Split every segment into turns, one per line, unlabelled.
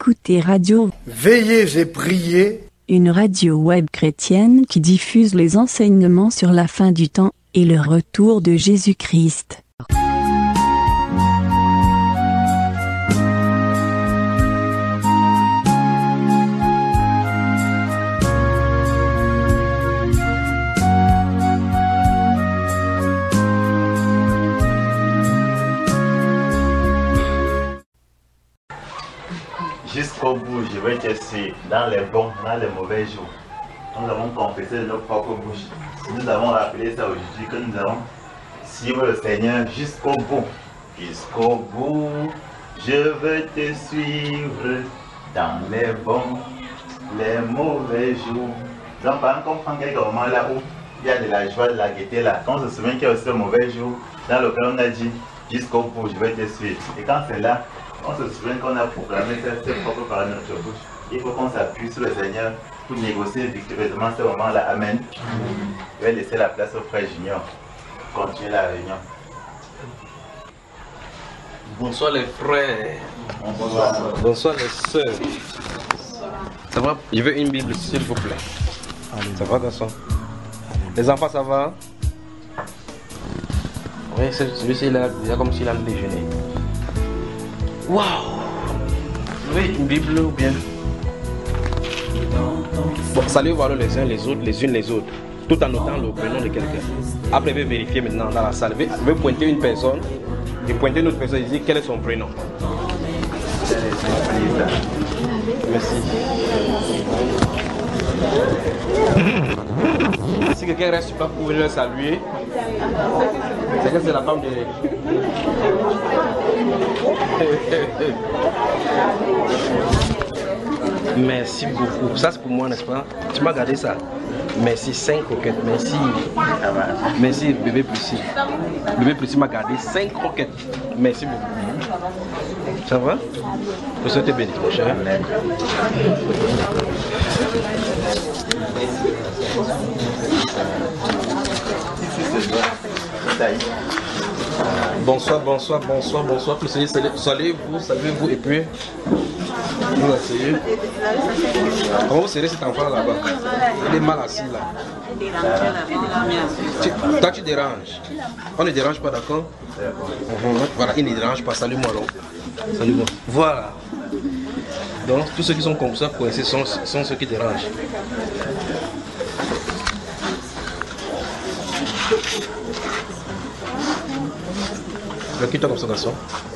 écoutez Radio
Veillez et priez,
une radio web chrétienne qui diffuse les enseignements sur la fin du temps et le retour de Jésus-Christ.
Jusqu'au bout, je vais te suivre dans les bons, dans les mauvais jours. Nous avons confessé de nos propres bouches. Nous avons rappelé ça aujourd'hui que nous allons suivre le Seigneur jusqu'au bout. Jusqu'au bout, je veux te suivre dans les bons, les mauvais jours. Donc, par exemple, on prend quelques moments là où il y a de la joie, de la gaieté là. Quand on se souvient qu'il y a aussi le mauvais jour, dans lequel on a dit jusqu'au bout, je vais te suivre. Et quand c'est là, on se souvient qu'on a proclamé ses propres paroles de notre bouche. Il faut qu'on s'appuie sur le Seigneur pour négocier victorieusement ce moment-là. Amen. Je vais laisser la place au frère Junior. Continuer la réunion.
Bonsoir les frères.
Bonsoir.
Bonsoir les sœurs. Ça va? Je veux une Bible s'il vous plaît. Ça va garçon? Les enfants ça va? Oui, celui-ci il a comme s'il a déjeuné. Waouh! Oui, une Bible ou bien? Bon, saluez-vous les uns les autres, les unes les autres, tout en notant le prénom de quelqu'un. Après, je vais vérifier maintenant dans la salle. Je vais pointer une personne, et pointer une autre personne et dire quel est son prénom. Merci. Si quelqu'un reste pas pour venir le saluer, c'est que c'est la femme de... Merci beaucoup. Ça c'est pour moi, n'est-ce pas? Tu m'as gardé ça. Merci, 5 croquettes. Merci. Merci, bébé Plussy. Bébé Plussy m'a gardé 5 croquettes. Merci beaucoup. Ça va? Je souhaite te bénir, mon cher. Bonsoir, bonsoir, bonsoir, bonsoir. Saluez-vous et puis vous asseyez. Comment vous serrez cet enfant là-bas? Il est mal assis là. Toi tu déranges. On ne dérange pas, d'accord? Voilà, il ne dérange pas. Salut-moi alors. Salut-moi. Voilà. Donc tous ceux qui sont comme ça coincés sont ceux qui dérangent. Quitte-toi comme ça, garçon.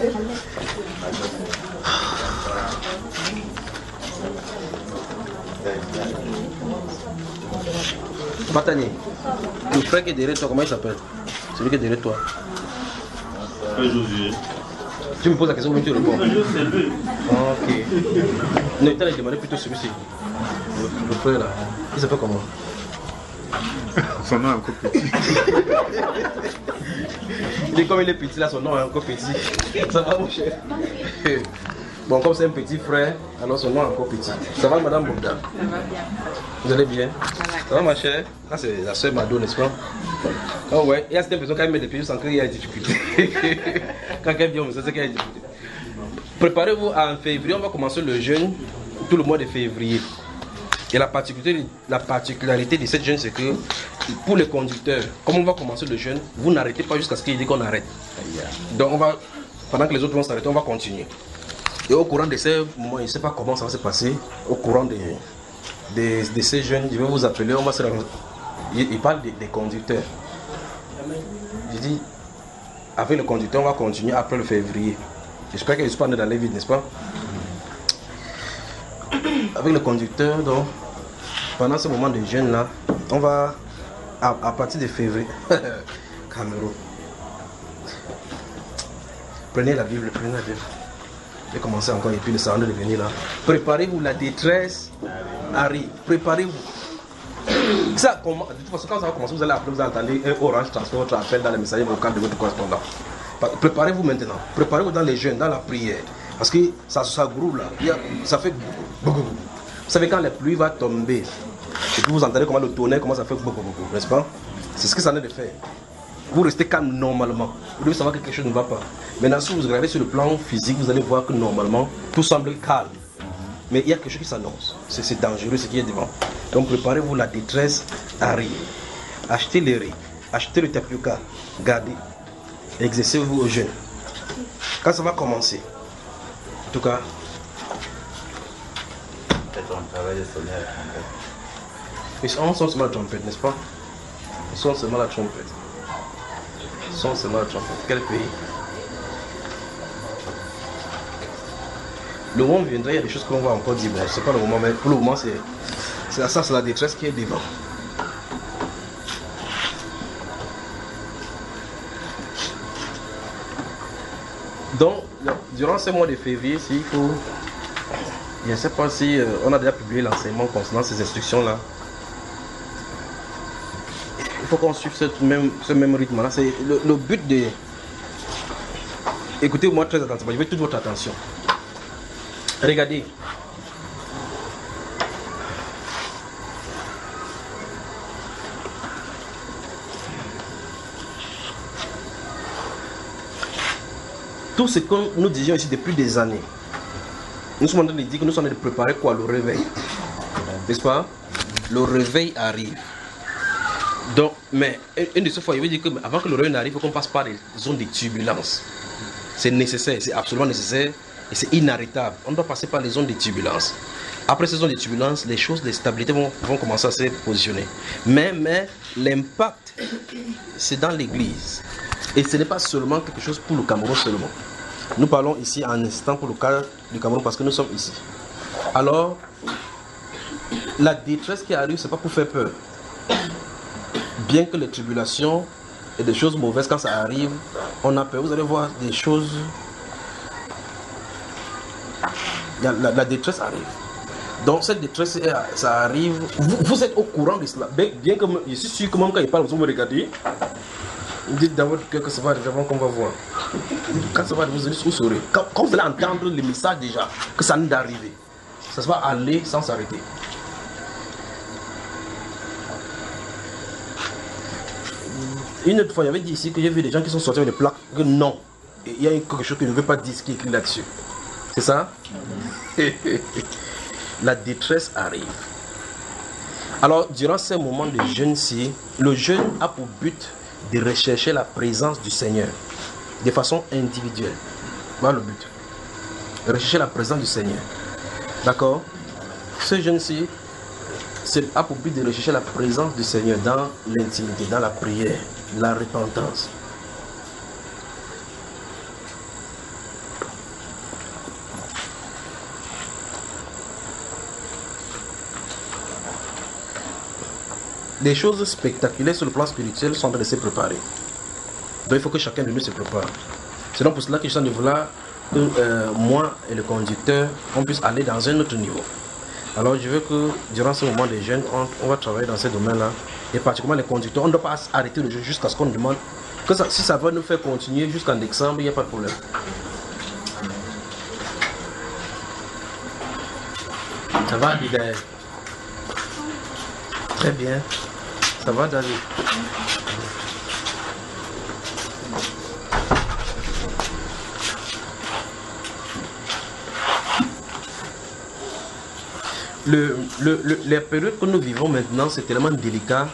Batani, le frère qui est derrière toi, comment il s'appelle? Celui qui est derrière toi.
Josué.
Tu me poses la question, mais tu réponds.
C'est lui.
Ok. Non, il t'a demandé plutôt celui-ci. Le frère là. Il s'appelle comment?
Son nom est encore petit.
Il est comme il est petit là, son nom est encore petit. Ça va mon cher? Bon, comme c'est un petit frère, alors son nom est encore petit. Ça va madame Bouddha? Ça va bien. Vous allez bien? Ça va ma chère? Ah, c'est la soeur Mado, n'est-ce pas? Oh ouais, il y a certaines personnes qui mettent des pieds sans qu'il y ait des difficultés. Quand quelqu'un vient, on sait qu'il y a des difficultés. Préparez-vous, en février, on va commencer le jeûne tout le mois de février. Et la particularité de cette jeûne, c'est que pour les conducteurs, comme on va commencer le jeûne, vous n'arrêtez pas jusqu'à ce qu'il dit qu'on arrête. Donc on va, pendant que les autres vont s'arrêter, on va continuer. Et au courant de ces moments, je ne sais pas comment ça va se passer, au courant de ces jeunes, je vais vous appeler, on va se rencontrer. Il parle des conducteurs. Je dis, avec le conducteur, on va continuer après le février. J'espère que je ne suis pas dans les vides, n'est-ce pas? Avec le conducteur, donc, pendant ce moment de jeûne là, on va, à partir de février, Cameroun. Prenez la Bible. Je vais commencer encore et puis le salon de venir là. Préparez-vous, la détresse arrive. Préparez-vous. Ça, de toute façon, quand ça va commencer, vous allez entendre un orange transfert votre appel dans le messager vocal de votre correspondant. Préparez-vous maintenant. Préparez-vous dans les jeûnes, dans la prière. Parce que ça groule là. Ça fait beaucoup. Vous savez quand la pluie va tomber, et puis vous entendez comment le tonnerre commence à faire beaucoup, n'est-ce pas? C'est ce que ça en est de faire. Vous restez calme normalement. Vous devez savoir que quelque chose ne va pas. Maintenant, si vous regardez sur le plan physique, vous allez voir que normalement, tout semble calme. Mais il y a quelque chose qui s'annonce. C'est dangereux ce qui est devant. Donc préparez-vous, la détresse arrive. Achetez les riz, achetez le tapioca, gardez. Exercez-vous au jeûne. Quand ça va commencer, en tout cas, ils sont seulement la trompette, n'est-ce pas? Ils sont seulement la trompette. Ils sont seulement la trompette. Quel pays? Le moment viendra, il y a des choses qu'on va encore dire. Bon, c'est pas le moment, mais pour le moment, c'est la détresse qui est devant. Donc, durant ce mois de février, s'il faut, je ne sais pas si on a déjà publié l'enseignement concernant ces instructions-là. Il faut qu'on suive ce même rythme-là. C'est le but de... Écoutez-moi très attentivement, je veux toute votre attention. Regardez. Tout ce que nous disions ici depuis des années, nous sommes en train de dire que nous sommes en train de préparer quoi? Le réveil. N'est-ce pas? Le réveil arrive. Donc, mais une de ces fois, il veut dire que avant que le réveil n'arrive, il faut qu'on passe par des zones de turbulence. C'est nécessaire, c'est absolument nécessaire et c'est inarrêtable. On doit passer par les zones de turbulence. Après ces zones de turbulence, les choses de stabilité vont commencer à se positionner. Mais l'impact, c'est dans l'église. Et ce n'est pas seulement quelque chose pour le Cameroun seulement. Nous parlons ici en instant pour le cas du Cameroun parce que nous sommes ici. Alors, la détresse qui arrive, ce n'est pas pour faire peur. Bien que les tribulations et des choses mauvaises, quand ça arrive, on a peur. Vous allez voir des choses... La détresse arrive. Donc cette détresse, ça arrive... Vous êtes au courant de cela. Bien que je suis sûr que même quand il parle, vous me regardez. Dites dans votre cœur que ça va arriver avant qu'on va voir. Quand ça va arriver, vous saurez. Quand vous allez entendre le message déjà, que ça n'est d'arriver, ça va aller sans s'arrêter. Une autre fois, il y avait dit ici que j'ai vu des gens qui sont sortis avec des plaques, que non, il y a quelque chose que je ne veux pas dire ce qui est écrit là-dessus. C'est ça? La détresse arrive. Alors, durant ces moments de jeûne-ci, le jeûne a pour but de rechercher la présence du Seigneur de façon individuelle. Voilà le but. Rechercher la présence du Seigneur. D'accord? Ce jeûne-ci a pour but de rechercher la présence du Seigneur dans l'intimité, dans la prière, la repentance. Des choses spectaculaires sur le plan spirituel sont en train de se préparer. Donc il faut que chacun de nous se prépare. C'est donc pour cela que je suis en train de vouloir que moi et le conducteur, on puisse aller dans un autre niveau. Alors je veux que durant ce moment des jeunes, on va travailler dans ce domaine-là. Et particulièrement les conducteurs, on ne doit pas arrêter le jeu jusqu'à ce qu'on demande. Que ça, si ça va nous faire continuer jusqu'en décembre, il n'y a pas de problème. Ça va, Abigail? Très bien. Ça va, David? La période que nous vivons maintenant, c'est tellement délicat.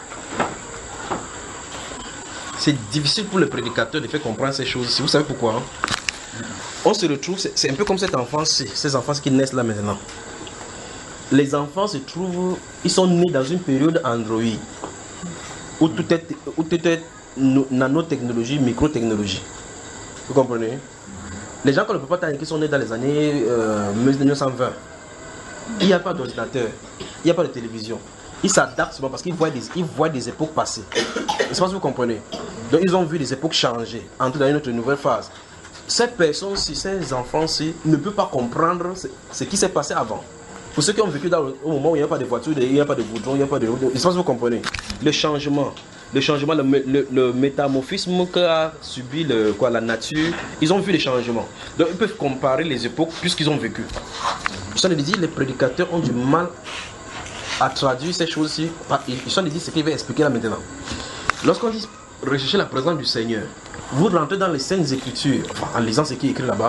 C'est difficile pour le prédicateur de faire comprendre ces choses. Vous savez pourquoi? On se retrouve, c'est un peu comme cette enfance, ces enfants qui naissent là maintenant. Les enfants se trouvent, ils sont nés dans une période Android, où tout est nanotechnologie, microtechnologie. Vous comprenez? Les gens qu'on ne peut pas tailler, qui sont nés dans les années 1920, il n'y a pas d'ordinateur, il n'y a pas de télévision. Ils s'adaptent souvent parce qu'ils voient des époques passées. Je ne sais pas si vous comprenez. Donc ils ont vu des époques changer, entrer dans une autre nouvelle phase. Ces personnes-ci, ces enfants-ci, ne peuvent pas comprendre ce qui s'est passé avant. Pour ceux qui ont vécu au moment où il n'y a pas de voiture, il n'y a pas de goudron, il n'y a pas de... Je ne sais pas si vous comprenez. Le changement, le métamorphisme qu'a subi la nature, ils ont vu les changements. Donc ils peuvent comparer les époques puisqu'ils ont vécu. Je suis en train de dire, les prédicateurs ont du mal à traduire ces choses-ci. Je suis en train de dire ce qu'il va expliquer là maintenant. Lorsqu'on dit rechercher la présence du Seigneur, vous rentrez dans les Saintes Écritures, en lisant ce qui est écrit là-bas,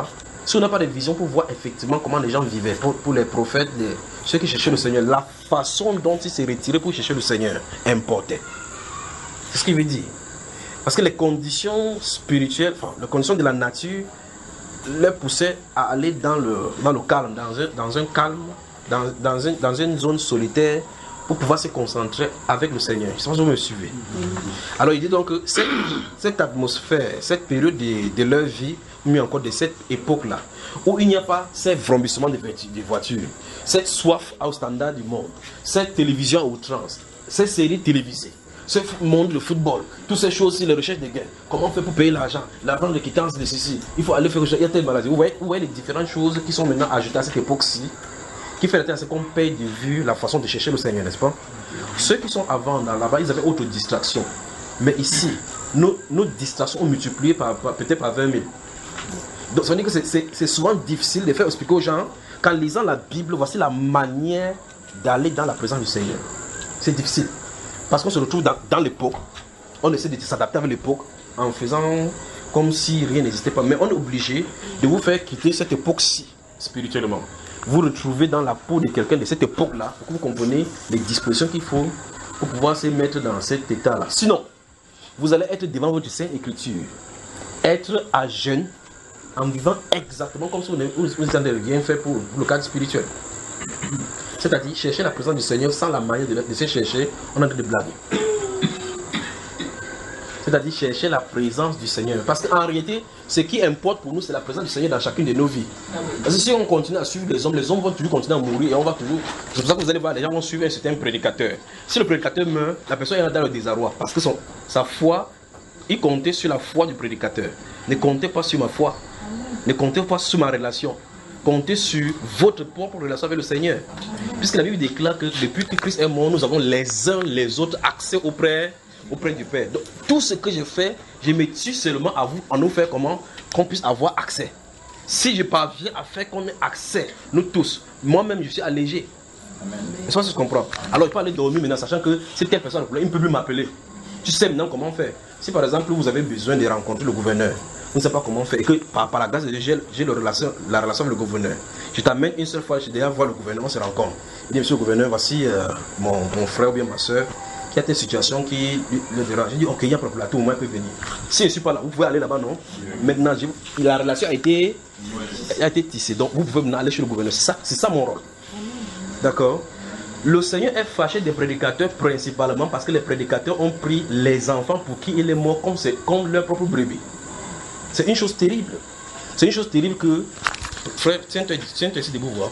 Si on n'a pas de vision pour voir effectivement comment les gens vivaient, pour les prophètes, ceux qui cherchaient le Seigneur, la façon dont ils s'est retirés pour chercher le Seigneur importait. C'est ce qu'il veut dire. Parce que les conditions spirituelles, enfin, les conditions de la nature les poussaient à aller dans le calme, dans un calme, dans une zone solitaire pour pouvoir se concentrer avec le Seigneur. Je sais pas si vous me suivez. Alors il dit donc que cette atmosphère, cette période de leur vie, mais encore de cette époque-là, où il n'y a pas ces vrombissements des voitures, cette soif au standard du monde, cette télévision à outrance, ces séries télévisées, ce monde de football, toutes ces choses-ci, les recherches de gains, comment on fait pour payer l'argent, l'argent de quittance de ceci, il faut aller faire, il y a telle maladie. Vous voyez les différentes choses qui sont maintenant ajoutées à cette époque-ci, qui fait la tête, c'est qu'on paye de vue la façon de chercher le Seigneur, n'est-ce pas? Ceux qui sont avant, là-bas, ils avaient autre distraction. Mais ici, nos distractions ont multiplié peut-être par 20 000. Donc ça veut dire que c'est souvent difficile de faire expliquer aux gens, qu'en lisant la Bible, voici la manière d'aller dans la présence du Seigneur. C'est difficile. Parce qu'on se retrouve dans l'époque, on essaie de s'adapter avec l'époque en faisant comme si rien n'existait pas. Mais on est obligé de vous faire quitter cette époque-ci, spirituellement. Vous retrouvez dans la peau de quelqu'un de cette époque-là, pour que vous compreniez les dispositions qu'il faut pour pouvoir se mettre dans cet état-là. Sinon, vous allez être devant votre Sainte Écriture, être à jeûne, en vivant exactement comme si vous n'avez rien fait pour le cadre spirituel. C'est-à-dire chercher la présence du Seigneur sans la manière de se chercher, on a de blagues. C'est-à-dire chercher la présence du Seigneur. Parce qu'en réalité, ce qui importe pour nous, c'est la présence du Seigneur dans chacune de nos vies. Parce que si on continue à suivre les hommes vont toujours continuer à mourir et on va toujours... C'est pour ça que vous allez voir, les gens vont suivre un certain prédicateur. Si le prédicateur meurt, la personne est dans le désarroi. Parce que sa foi, il comptait sur la foi du prédicateur. Ne comptez pas sur ma foi. Ne comptez pas sur ma relation. Comptez sur votre propre relation avec le Seigneur. Puisque la Bible déclare que depuis que Christ est mort, nous avons les uns les autres accès auprès du Père. Donc tout ce que je fais, je me tue seulement à vous, en nous faire comment qu'on puisse avoir accès. Si je parviens à faire qu'on ait accès, nous tous, moi-même je suis allégé. Est-ce que je comprends? Alors il peut aller dormir maintenant, sachant que si telle personne il ne peut plus m'appeler. Tu sais maintenant comment faire. Si par exemple vous avez besoin de rencontrer le gouverneur, vous ne savez pas comment faire, et que par la grâce de Dieu, j'ai la relation avec le gouverneur. Je t'amène une seule fois, je déjà voir le gouverneur, on se rencontre. Il dit, monsieur le gouverneur, voici mon frère ou bien ma soeur qui a des situations qui le dérangent. Je dis, ok, il y a un problème, tout le monde peut venir. Si je ne suis pas là, vous pouvez aller là-bas, non? Maintenant, la relation a été tissée, donc vous pouvez maintenant aller chez le gouverneur. C'est ça mon rôle. D'accord? Le Seigneur est fâché des prédicateurs principalement parce que les prédicateurs ont pris les enfants pour qui il est mort comme leur propre brebis. C'est une chose terrible. C'est une chose terrible que... Frère, tiens-toi ici debout, voir.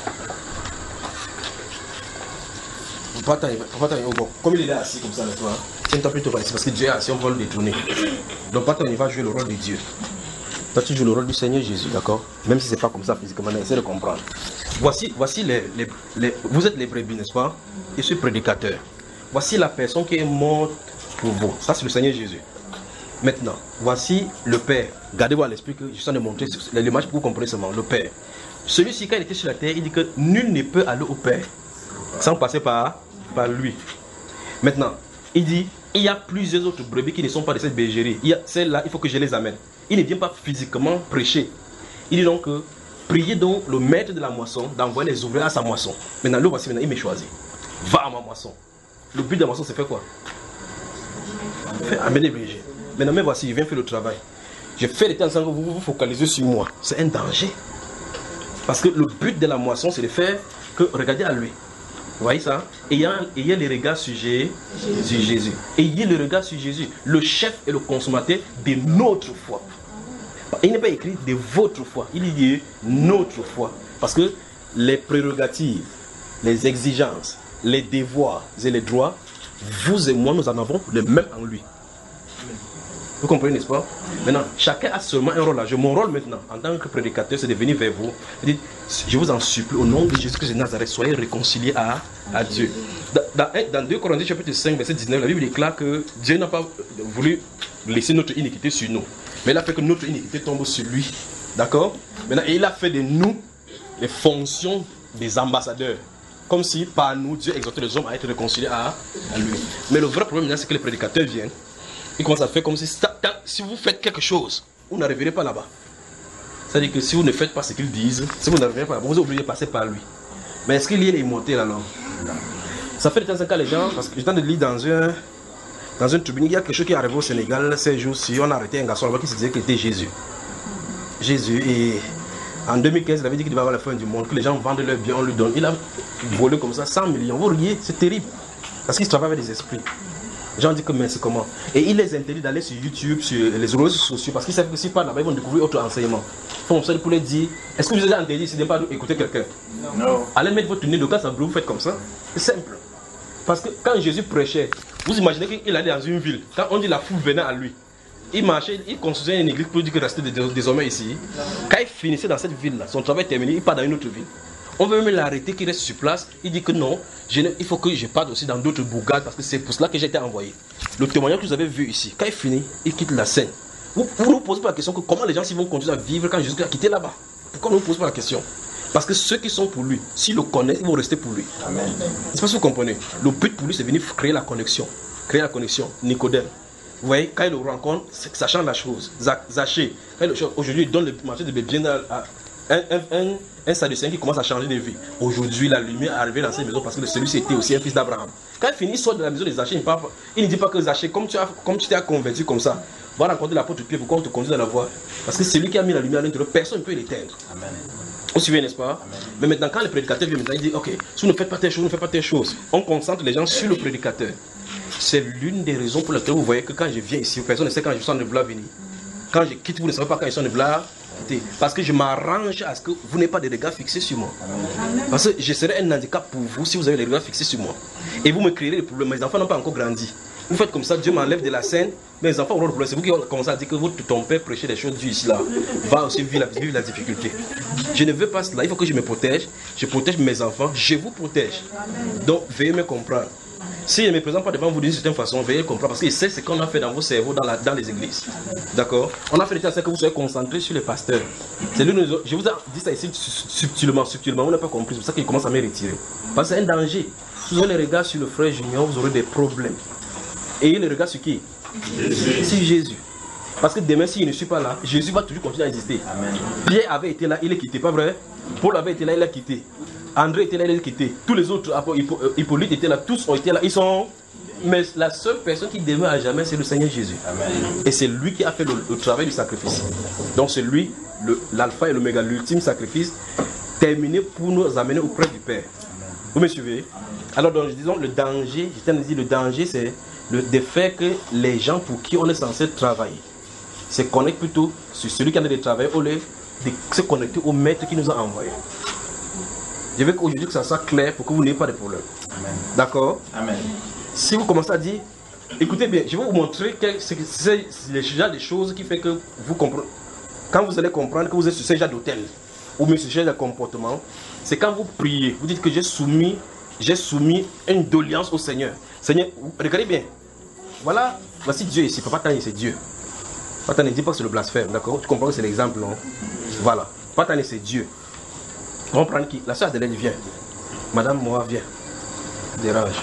Comme il est là assis comme ça, toi, tiens-toi plutôt par ici parce que Dieu est assis, on va le détourner. Donc, pas il va jouer le rôle de Dieu. Toi, tu joues le rôle du Seigneur Jésus, d'accord? Même si ce n'est pas comme ça physiquement, essaie de comprendre. Voici vous êtes les brebis, n'est-ce pas? Je suis prédicateur. Voici la personne qui est morte pour vous. Ça, c'est le Seigneur Jésus. Maintenant, voici le Père. Gardez-vous à l'esprit que je suis en train de montrer l'image pour que vous compreniez seulement. Le Père. Celui-ci, quand il était sur la terre, il dit que nul ne peut aller au Père sans passer par lui. Maintenant, il dit, il y a plusieurs autres brebis qui ne sont pas de cette bergerie. Celles-là, il faut que je les amène. Il ne vient pas physiquement prêcher. Il dit donc, priez donc le maître de la moisson d'envoyer les ouvriers à sa moisson. Maintenant, le voici, maintenant, il m'a choisi. Va à ma moisson. Le but de la moisson, c'est faire quoi? Amener les bergers. Maintenant, mais voici, je viens faire le travail. Je fais les temps sans que vous vous focalisez sur moi. C'est un danger. Parce que le but de la moisson, c'est de faire que, regardez à lui. Vous voyez ça? Ayez les regards sur Jésus. Ayez le regard sur Jésus, le chef et le consommateur de notre foi. Il n'est pas écrit de votre foi, il dit notre foi. Parce que les prérogatives, les exigences, les devoirs et les droits, vous et moi, nous en avons le même en lui. Vous comprenez, n'est-ce pas? Maintenant, chacun a seulement un rôle là. Mon rôle maintenant, en tant que prédicateur, c'est de venir vers vous. Je vous en supplie, au nom de Jésus-Christ de Nazareth, soyez réconciliés à Dieu. Dans 2 Corinthiens chapitre 5, verset 19, la Bible déclare que Dieu n'a pas voulu laisser notre iniquité sur nous. Mais il a fait que notre iniquité tombe sur lui. D'accord? Maintenant, il a fait de nous les fonctions des ambassadeurs. Comme si par nous, Dieu exhortait les hommes à être réconciliés à lui. Mais le vrai problème, c'est que les prédicateurs viennent. Ils commencent à faire comme si vous faites quelque chose, vous n'arriverez pas là-bas. C'est-à-dire que si vous ne faites pas ce qu'ils disent, si vous n'arrivez pas, vous êtes obligé de passer par lui. Mais est-ce qu'il y a immortel alors? Ça fait de temps en temps les gens, parce que je t'en lis dans une tribune, il y a quelque chose qui est arrivé au Sénégal ces jours-ci, on a arrêté un garçon là-bas qui se disait qu'il était Jésus. Jésus, et en 2015, il avait dit qu'il devait avoir la fin du monde, que les gens vendent leurs biens, on lui donne. Il a volé comme ça 100 millions. Vous riez, c'est terrible. Parce qu'il travaille avec des esprits. Les gens disent que mais c'est comment? Et il les interdit d'aller sur YouTube, sur les réseaux sociaux, parce qu'ils savent que s'ils parlent là-bas, ils vont découvrir autre enseignement. Ils font ça pour les dire, est-ce que vous avez interdit, ce n'est pas d'écouter quelqu'un? Non. Allez mettre votre nez de classe à bleu, vous faites comme ça. C'est simple. Parce que quand Jésus prêchait, vous imaginez qu'il allait dans une ville, quand on dit la foule venait à lui, il marchait, il construisait une église pour dire qu'il restait désormais ici. Quand il finissait dans cette ville-là, son travail terminé, il part dans une autre ville. On veut même l'arrêter, qu'il reste sur place. Il dit que non, il faut que je parte aussi dans d'autres bourgades parce que c'est pour cela que j'ai été envoyé. Le témoignage que vous avez vu ici, quand il finit, il quitte la scène. Vous nous posez pas la question que comment les gens vont continuer à vivre quand Jésus a quitté là-bas. Pourquoi on ne nous pose pas la question? Parce que ceux qui sont pour lui, s'ils le connaissent, ils vont rester pour lui. Amen. C'est pas ce que vous comprenez. Le but pour lui, c'est venir créer la connexion. Créer la connexion. Nicodème. Vous voyez, quand il le rencontre, ça change la chose. Zaché, aujourd'hui, il donne le marché de biens à un Sadducéen qui commence à changer de vie. Aujourd'hui, la lumière est arrivée dans cette maison parce que celui-ci était aussi un fils d'Abraham. Quand il finit, il sort de la maison de Zaché, il ne dit pas que Zaché, comme tu t'es converti comme ça, va rencontrer l'apôtre Pierre pour qu'on te conduise dans la voie. Parce que c'est lui qui a mis la lumière à l'intérieur, personne ne peut l'éteindre. Amen. Vous suivez, n'est-ce pas? Amen. Mais maintenant, quand le prédicateur vient, il dit, ok, si vous ne faites pas telle chose, ne faites pas telle chose. On concentre les gens sur le prédicateur. C'est l'une des raisons pour lesquelles vous voyez que quand je viens ici, personne ne sait quand je sens de vouloir venir. Quand je quitte, vous ne savez pas quand je sens de vouloir quitter. Parce que je m'arrange à ce que vous n'ayez pas de regards fixés sur moi. Parce que je serai un handicap pour vous si vous avez les regards fixés sur moi. Et vous me créerez des problèmes. Mes enfants n'ont pas encore grandi. Vous faites comme ça, Dieu m'enlève de la scène. Mes enfants auront le problème. C'est vous qui commencez à dire que ton père prêchait des choses Dieu ici là. Va aussi vivre la difficulté. Je ne veux pas cela. Il faut que je me protège. Je protège mes enfants. Je vous protège. Donc, veuillez me comprendre. Si je ne me présente pas devant vous d'une certaine façon, veuillez comprendre. Parce qu'il sait ce qu'on a fait dans vos cerveaux, dans les églises. D'accord? On a fait des choses que vous soyez concentrés sur les pasteurs. C'est lui, je vous ai dit ça ici subtilement. Vous n'avez pas compris. C'est pour ça qu'il commence à me retirer. Parce que c'est un danger. Si vous avez les regards sur le frère Junior, vous aurez des problèmes. Et il les regarde sur qui? Jésus. Sur Jésus. Parce que demain, s'il ne suis pas là, Jésus va toujours continuer à exister. Amen. Pierre avait été là, il est quitté, pas vrai? Paul avait été là, il a quitté. André était là, il est quitté. Tous les autres, Hippolyte était là, tous ont été là. Ils sont. Mais la seule personne qui demeure à jamais, c'est le Seigneur Jésus. Amen. Et c'est lui qui a fait le travail du sacrifice. Donc c'est lui, l'alpha et l'oméga, l'ultime sacrifice, terminé pour nous amener auprès du Père. Amen. Vous me suivez? Alors, donc, disons, le danger, je t'ai dit, le danger, c'est le fait que les gens pour qui on est censé travailler se connectent plutôt sur celui qui a de travailler au lieu de se connecter au maître qui nous a envoyés. Je veux qu'aujourd'hui que ça soit clair pour que vous n'ayez pas de problème. D'accord? Amen. Si vous commencez à dire, écoutez bien, je vais vous montrer que c'est le genre de choses qui fait que vous comprenez. Quand vous allez comprendre que vous êtes sur ce genre d'hôtel ou même sur ce genre de comportement, c'est quand vous priez, vous dites que j'ai soumis une doléance au Seigneur. Seigneur, regardez bien. Voilà, voici Dieu ici. Papa Tani, c'est Dieu. Papa Tani, ne dis pas que c'est le blasphème, d'accord? Tu comprends que c'est l'exemple, non? Voilà. Papa Tani, c'est Dieu. On va prendre qui? La soeur Adelaide vient. Madame Moa vient. Dérange.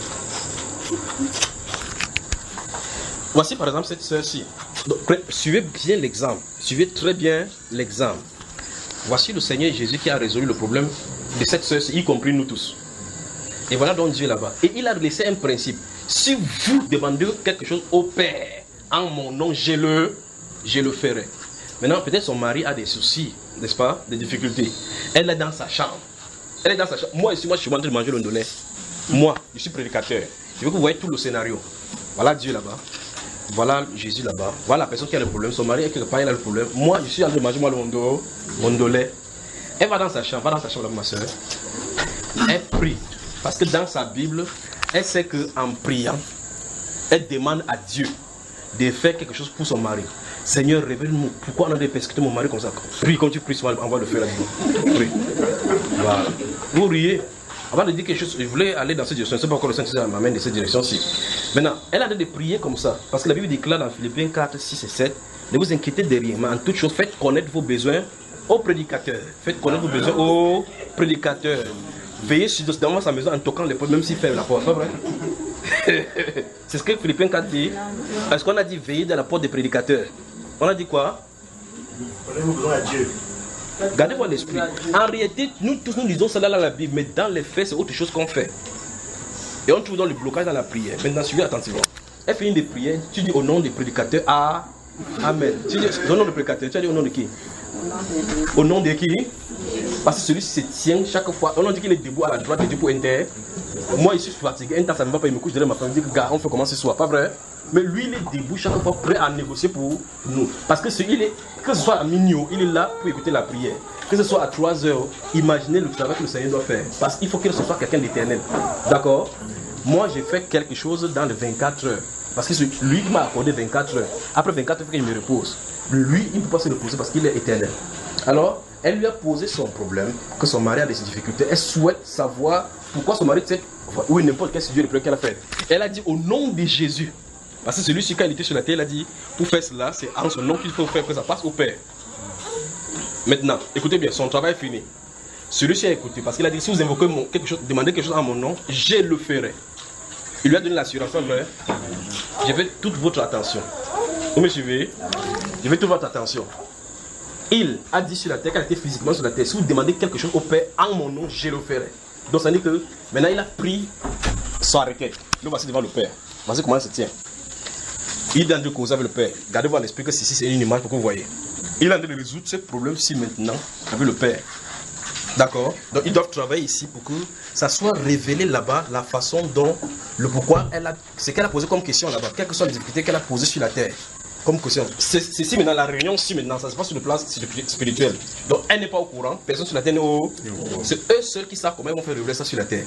Voici par exemple cette soeur-ci. Suivez bien l'exemple. Suivez très bien l'exemple. Voici le Seigneur Jésus qui a résolu le problème de cette soeur-ci, y compris nous tous. Et voilà donc Dieu là-bas. Et il a laissé un principe. Si vous demandez quelque chose au Père, en mon nom, je le ferai. Maintenant, peut-être son mari a des soucis, n'est-ce pas? Des difficultés. Elle est dans sa chambre. Moi, ici, je suis en train de manger le ndolé. Moi, je suis prédicateur. Je veux que vous voyez tout le scénario. Voilà Dieu là-bas. Voilà Jésus là-bas. Voilà la personne qui a le problème. Son mari est quelque part, il a le problème. Moi, je suis en train de manger mon ndolé. Elle va dans sa chambre, ma soeur. Elle prie. Parce que dans sa Bible, elle sait qu'en priant, elle demande à Dieu de faire quelque chose pour son mari. Seigneur, révèle-nous pourquoi on a persécuté mon mari comme ça. Prie, quand tu pries, on va le faire là-dedans. Prie. Voilà. Vous riez. Avant de dire quelque chose, je voulais aller dans cette direction. Je ne sais pas pourquoi le Saint-Esprit m'amène dans cette direction-ci. Maintenant, elle a de prier comme ça. Parce que la Bible déclare dans Philippiens 4, 6 et 7, ne vous inquiétez de rien, mais en toute chose, faites connaître vos besoins aux prédicateurs. Faites connaître vos besoins aux prédicateurs. Veillez dans sa maison en toquant les portes, même s'il ferme la porte, pas vrai? C'est ce que Philippiens 4 dit. Est-ce qu'on a dit veiller dans la porte des prédicateurs? On a dit quoi?
Prenez-vous besoin de Dieu.
Gardez-moi l'esprit. En réalité, nous tous nous lisons cela dans la Bible, mais dans les faits, c'est autre chose qu'on fait. Et on trouve dans le blocage dans la prière. Maintenant, suivez attentivement. Elle finit de prier, tu dis au nom du prédicateur Amen. Tu dis au nom du prédicateur, tu as dit au nom de qui? Au nom de qui? Parce que celui-ci se tient chaque fois. On dit qu'il est debout à la droite de Dieu pour inter. Moi, je suis fatigué. Un temps, ça ne va pas, il me couche derrière ma femme. Je dis, gars, on fait comment ce soir? Pas vrai? Mais lui, il est debout chaque fois, prêt à négocier pour nous. Parce que que ce soit à minuit, il est là pour écouter la prière. Que ce soit à 3 heures, imaginez le travail que le Seigneur doit faire. Parce qu'il faut qu'il soit quelqu'un d'éternel. D'accord? Moi, j'ai fait quelque chose dans les 24 heures. Parce que lui qui m'a accordé 24 heures. Après 24 heures, il faut qu'il me repose. Lui, il ne peut pas se reposer parce qu'il est éternel. Alors, elle lui a posé son problème, que son mari a des difficultés. Elle souhaite savoir pourquoi son mari, ou n'importe quel sujet qu'elle a fait. Elle a dit au nom de Jésus. Parce que celui-ci, quand il était sur la terre, il a dit, pour faire cela, c'est en son nom qu'il faut faire que ça passe au Père. Maintenant, écoutez bien, son travail est fini. Celui-ci a écouté, parce qu'il a dit, si vous invoquez quelque chose, demandez quelque chose en mon nom, je le ferai. Il lui a donné l'assurance, vrai. Je veux toute votre attention. Vous me suivez? Je veux toute votre attention. Il a dit sur la terre, quand il était physiquement sur la terre, si vous demandez quelque chose au Père, en mon nom, je le ferai. Donc ça veut dire que maintenant il a pris sa requête. Il va passer devant le Père. Voici comment il se tient. Il est en train de causer avec le Père. Gardez-vous à l'esprit que ceci c'est une image pour que vous voyez. Il est en train de résoudre ce problème-ci maintenant avec le Père. D'accord? Donc ils doivent travailler ici pour que ça soit révélé là-bas la façon dont, le pourquoi ce qu'elle a posé comme question là-bas, quelles que soient les difficultés qu'elle a posées sur la terre. Comme question. C'est ici maintenant, la réunion, si maintenant, ça se passe sur le plan spirituel. Donc elle n'est pas au courant, personne sur la terre n'est au courant. C'est eux seuls qui savent comment ils vont faire révéler ça sur la terre.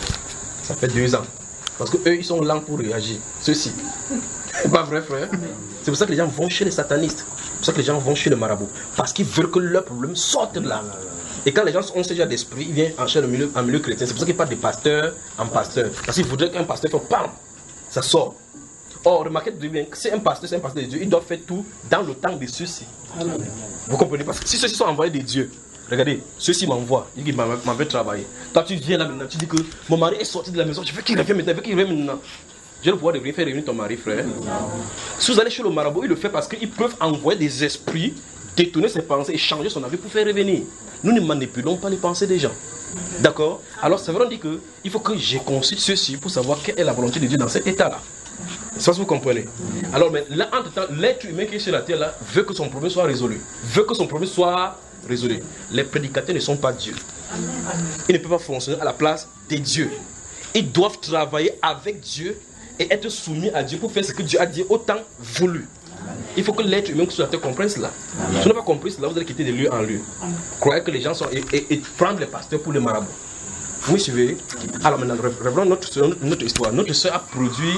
Ça fait 2 ans. Parce qu'eux, ils sont lents pour réagir. Ceux-ci. C'est pas vrai, frère? C'est pour ça que les gens vont chez les satanistes. C'est pour ça que les gens vont chez les marabouts. Parce qu'ils veulent que leur problème sorte de là. Et quand les gens ont ce genre d'esprit, ils viennent en chair en milieu chrétien. C'est pour ça qu'ils parlent de pasteur en pasteur. Parce qu'ils voudraient qu'un pasteur fasse pam, ça sort. Or, remarquez bien que c'est un pasteur de Dieu. Il doit faire tout dans le temps de ceux-ci. Vous comprenez? Parce que si ceux-ci sont envoyés de Dieu, regardez, ceux-ci m'envoient, ils m'envoient travailler. Toi, tu viens là maintenant, tu dis que mon mari est sorti de la maison, je veux qu'il revienne maintenant, je veux qu'il revienne maintenant. J'ai le pouvoir de faire revenir ton mari, frère. Si vous allez chez le marabout, il le fait parce qu'ils peuvent envoyer des esprits, détourner ses pensées et changer son avis pour faire revenir. Nous ne manipulons pas les pensées des gens. D'accord? Alors, ça veut dire qu'il faut que je consulte ceci pour savoir quelle est la volonté de Dieu dans cet état-là. C'est ça que vous comprenez. Alors, mais là, entre-temps, l'être humain qui est sur la terre là veut que son problème soit résolu. Veut que son problème soit résolu. Les prédicateurs ne sont pas Dieu. Ils ne peuvent pas fonctionner à la place des dieux. Ils doivent travailler avec Dieu et être soumis à Dieu pour faire ce que Dieu a dit autant voulu. Il faut que l'être humain qui est sur la terre comprenne cela. Si vous n'avez pas compris cela, vous allez quitter de lieu en lieu. Croyez que les gens sont... et prendre les pasteurs pour les marabouts. Vous me suivez? Alors maintenant, revenons notre histoire. Notre soeur a produit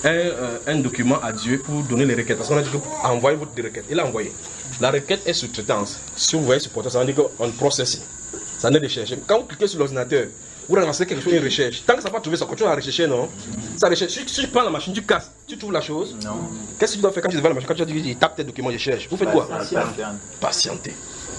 un document à Dieu pour donner les requêtes. Parce qu'on a dit envoyez votre requête. Il a envoyé. La requête est sous traitance. Si vous voyez ce portail, ça veut dire qu'on processe. Ça n'est de chercher. Quand vous cliquez sur l'ordinateur, vous lancez quelque chose, une recherche. Tant que ça n'a pas trouvé, ça continue à rechercher, non? Ça recherche. Si tu prends la machine, tu casses, tu trouves la chose. Non. Qu'est-ce que tu dois faire quand tu es devant la machine? Quand tu dis, tape tes documents, je cherche. Vous faites quoi? Patienter.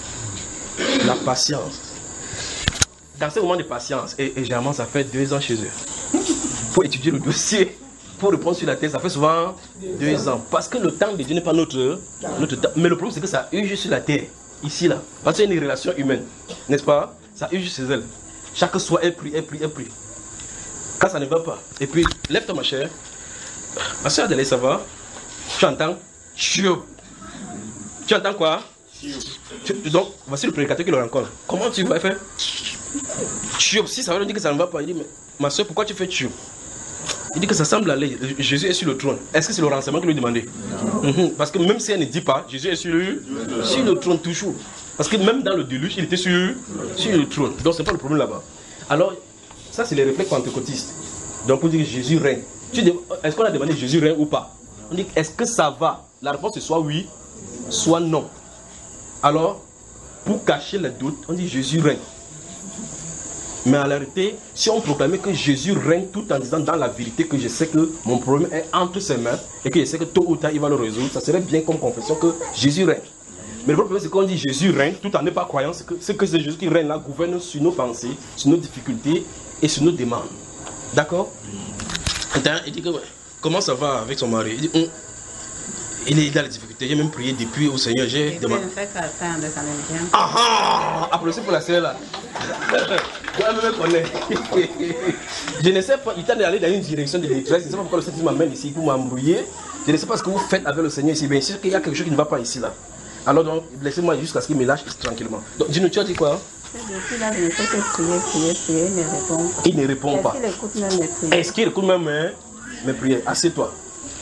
La patience. Dans ce moment de patience, et généralement ça fait 2 ans chez eux. Pour étudier le dossier, pour répondre sur la thèse, ça fait souvent 2 ans. Parce que le temps de Dieu n'est pas notre temps. Mais le problème c'est que ça urge sur la terre, ici là. Parce qu'il y a une relation humaine, n'est-ce pas? Ça urge chez elle. Chaque soir elle prie. Quand ça ne va pas, et puis lève-toi ma chère. Ma soeur Adèle, ça va? Tu entends? Chioub. Tu entends quoi? Donc, voici le prédicateur qui le rencontre. Comment tu vas faire? Chioub, si ça veut dire que ça ne va pas. Il dit, mais ma soeur, pourquoi tu fais chioub? Il dit que ça semble aller. Jésus est sur le trône. Est-ce que c'est le renseignement qu'il lui demandait? Parce que même si elle ne dit pas, Jésus est sur le trône toujours. Parce que même dans le déluge, il était sur le trône. Donc, ce n'est pas le problème là-bas. Alors, ça, c'est les réflexes pentecôtistes. Donc, pour dire que Jésus règne. Est-ce qu'on a demandé Jésus règne ou pas? On dit, est-ce que ça va? La réponse est soit oui, soit non. Alors, pour cacher le doute, on dit Jésus règne. Mais en réalité, si on proclamait que Jésus règne tout en disant dans la vérité que je sais que mon problème est entre ses mains et que je sais que tôt ou tard il va le résoudre, ça serait bien comme confession que Jésus règne. Mais le problème c'est qu'on dit Jésus règne tout en ne pas croyant, c'est que c'est Jésus qui règne là, gouverne sur nos pensées, sur nos difficultés et sur nos demandes. D'accord? Il dit que comment ça va avec son mari? Il dit il est dans les difficultés. j'ai même prié depuis au Seigneur. J'ai demandé. Applaudissez pour la sœur là. Moi, je me connais. Je ne sais pas, il t'a d'aller dans une direction de détresse. Je ne sais pas pourquoi le Seigneur m'amène ici pour m'embrouiller. Je ne sais pas ce que vous faites avec le Seigneur ici. Bien sûr qu'il y a quelque chose qui ne va pas ici là. Alors donc, laissez-moi jusqu'à ce qu'il me lâche tranquillement. Donc, dis-nous, tu as dit quoi?
Là, je ne fais que prier, il ne répond pas.
Il ne répond pas.
Est-ce qu'il écoute même mes prières?
Est-ce qu'il écoute même mes prières? Assieds-toi.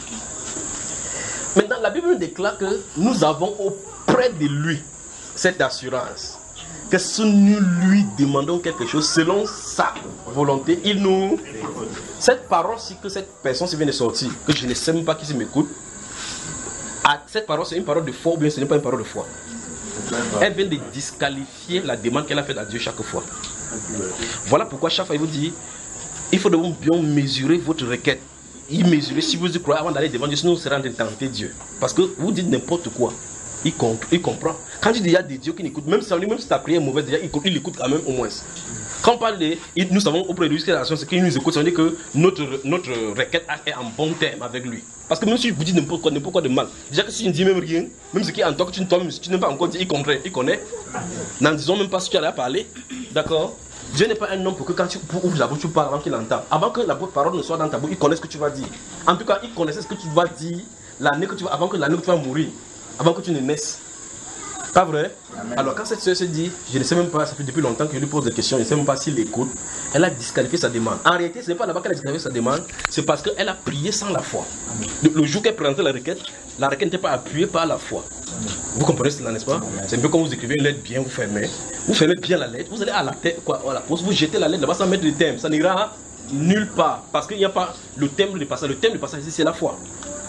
Maintenant, la Bible nous déclare que nous avons auprès de lui cette assurance. Que si nous lui demandons quelque chose selon sa volonté, il nous... Cette parole, si que cette personne vient de sortir, que je ne sais même pas qui m'écoute, cette parole, c'est une parole de foi ou bien ce n'est pas une parole de foi. Elle vient de disqualifier la demande qu'elle a faite à Dieu chaque fois. Voilà pourquoi chaque fois il vous dit, il faut bien mesurer votre requête. Il mesurer si vous y croyez avant d'aller devant Dieu, sinon vous serez en train de tenter Dieu. Parce que vous dites n'importe quoi. Il comprend. Quand tu dis il y a des dieux qui n'écoutent, même si ta prière est mauvaise, déjà, il écoute quand même au moins. Quand on parle de. Nous savons auprès de lui, c'est qu'il nous écoute, ça veut dire que notre requête est en bon terme avec lui. Parce que même si je vous dis n'importe quoi de mal, déjà que si je ne dis même rien, même ce qui est en toi, que toi-même, si tu n'as pas encore dit, il comprend, il connaît. N'en disons même pas si tu allais parler. D'accord? Dieu n'est pas un homme pour que quand tu ouvres la bouche, tu parles avant qu'il entende. Avant que la parole ne soit dans ta bouche, il connaît ce que tu vas dire. En tout cas, il connaissait ce que tu vas dire avant que l'année que tu vas mourir. Avant que tu ne naisses. Pas vrai? Amen. Alors quand cette soeur se dit, je ne sais même pas, ça fait depuis longtemps que je lui pose des questions, je ne sais même pas s'il écoute, elle a disqualifié sa demande. En réalité, ce n'est pas là-bas qu'elle a disqualifié sa demande, c'est parce qu'elle a prié sans la foi. Le jour qu'elle présentait la requête n'était pas appuyée par la foi. Vous comprenez cela, n'est-ce pas? C'est un peu comme vous écrivez une lettre bien, vous fermez bien la lettre, vous allez à la tête, à la poste, vous jetez la lettre là-bas sans mettre le thème, ça n'ira nulle part, parce qu'il n'y a pas le thème de passage. Le thème de passage ici, c'est la foi.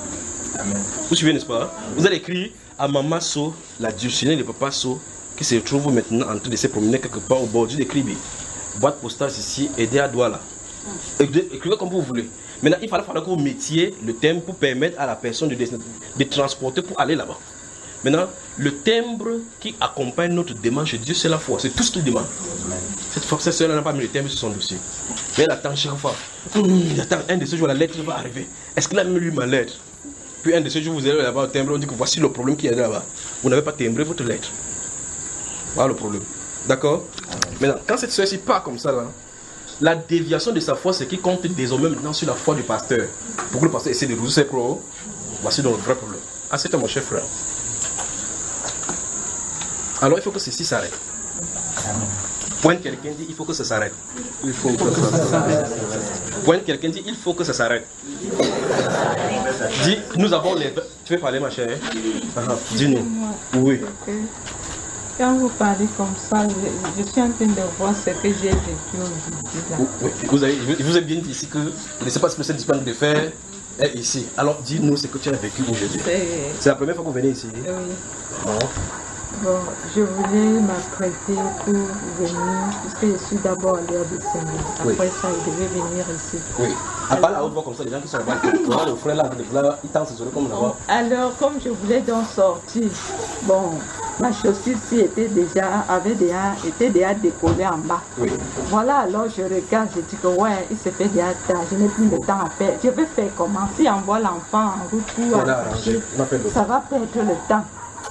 Amen. Vous suivez, n'est-ce pas? Vous allez écrire à Maman So, la diocésaine de Papa So, qui se trouve maintenant en train de se promener quelque part au bord du Kribi. Boîte postale ici, aider à Douala. Écrivez comme vous voulez. Maintenant, il faudra que vous mettiez le thème pour permettre à la personne de transporter pour aller là-bas. Maintenant, le timbre qui accompagne notre demande chez Dieu, c'est la foi. C'est tout ce qu'il demande. Cette fois, cette soeur n'a pas mis le timbre sur son dossier. Mais elle attend chaque fois. Attends, un de ces jours, la lettre va arriver. Est-ce qu'il a même lu ma lettre? Puis un de ces jours, vous allez là-bas au timbre, on dit que voici le problème qui est là-bas. Vous n'avez pas timbré votre lettre. Voilà le problème. D'accord? Maintenant, quand cette soeur-ci part comme ça, là, la déviation de sa foi, c'est qu'il compte désormais maintenant sur la foi du pasteur. Pour que le pasteur essaie de résoudre ses problèmes. Voici donc le vrai problème. Ah, c'est mon cher frère. Alors, il faut que ceci s'arrête. Pointe quelqu'un dit, il faut que ça s'arrête. Il faut que ça s'arrête. Pointe quelqu'un dit, il faut que ça s'arrête. Dis, nous avons les... Tu veux parler, ma chère? Dis-nous. Oui.
Quand vous parlez comme ça, je suis en train de voir ce que j'ai vécu aujourd'hui.
Oui. Vous avez bien dit ici que je ne sais pas ce que c'est disponible de faire est ici. Alors, dis-nous ce que tu as vécu aujourd'hui. C'est la première fois que vous venez ici?
Oui.
Bon.
Bon, je voulais m'apprêter pour venir, puisque je suis d'abord allée à Bessémé. Après ça, je devais venir ici. Oui.
À part la haute voix comme ça, les gens qui sont là-bas, le frère là, il tend ses oreilles comme là-bas.
Alors, comme je voulais donc sortir, bon, ma chaussure avait déjà décollée en bas. Oui. Voilà, alors je regarde, je dis que ouais, il se fait déjà tard, je n'ai plus le temps à faire. Je vais faire comment? Si on voit l'enfant en route pour accoucher, ça va perdre le temps.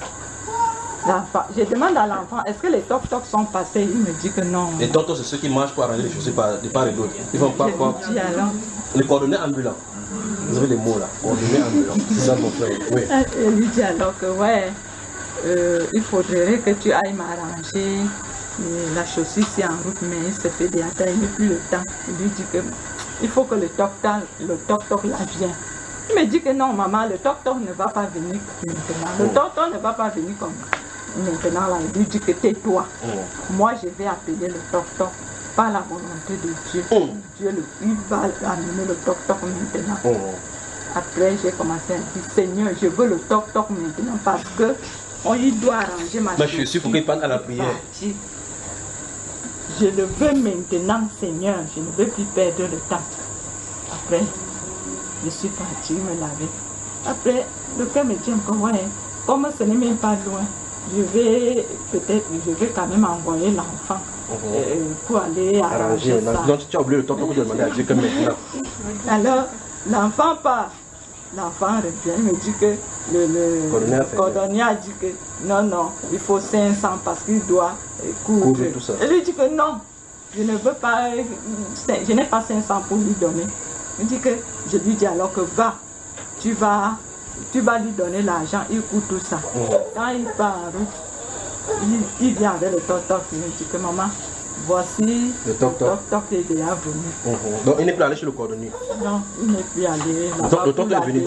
Je demande à l'enfant, est-ce que les toc-toc sont passés? Il me dit que non.
Les toc-toc, c'est ceux qui marchent pour arranger les choses de part et d'autre. Ils vont pas quoi? Les coordonnées ambulants. Vous avez les mots là, coordonnées ambulants. C'est ça mon frère. Oui.
Je lui dis alors que ouais, il faudrait que tu ailles m'arranger la chaussure c'est en route, mais il se fait déjà, il n'a plus le temps. Il lui dit que il faut que le toc-toc là vienne. Il me dit que non maman, le toc-toc ne va pas venir maintenant. Le toc-toc ne va pas venir comme maintenant là. Il lui dit que tais-toi. Moi je vais appeler le toc-toc par la volonté de Dieu. Dieu il va amener le toc-toc maintenant. Après j'ai commencé à dire Seigneur, je veux le toc-toc maintenant parce que il doit arranger ma chaussure.
Je suis pour qu'il parte à la prière.
Je le veux maintenant Seigneur, je ne veux plus perdre le temps. Après je suis partie me laver. Après, le cœur me dit encore, ouais, comme ce n'est même pas loin, je vais quand même envoyer l'enfant pour aller arranger ça.
Donc tu as oublié le temps pour demander à Dieu que maintenant.
Alors, l'enfant part. l'enfant revient, il me dit que le cordonnier a dit que non, il faut 500 parce qu'il doit coudre.
Tout ça.
Et lui dit que non, je ne veux pas, je n'ai pas 500 pour lui donner. Il dit que, je lui dis alors que va, tu vas lui donner l'argent, il coûte tout ça. Quand il part en route, il vient avec le toc-toc, il me dit que maman, voici
le toc-toc
est déjà venu.
Donc il n'est plus allé chez le cordonnier.
Non, il n'est plus allé.
Donc le toc-toc est venu,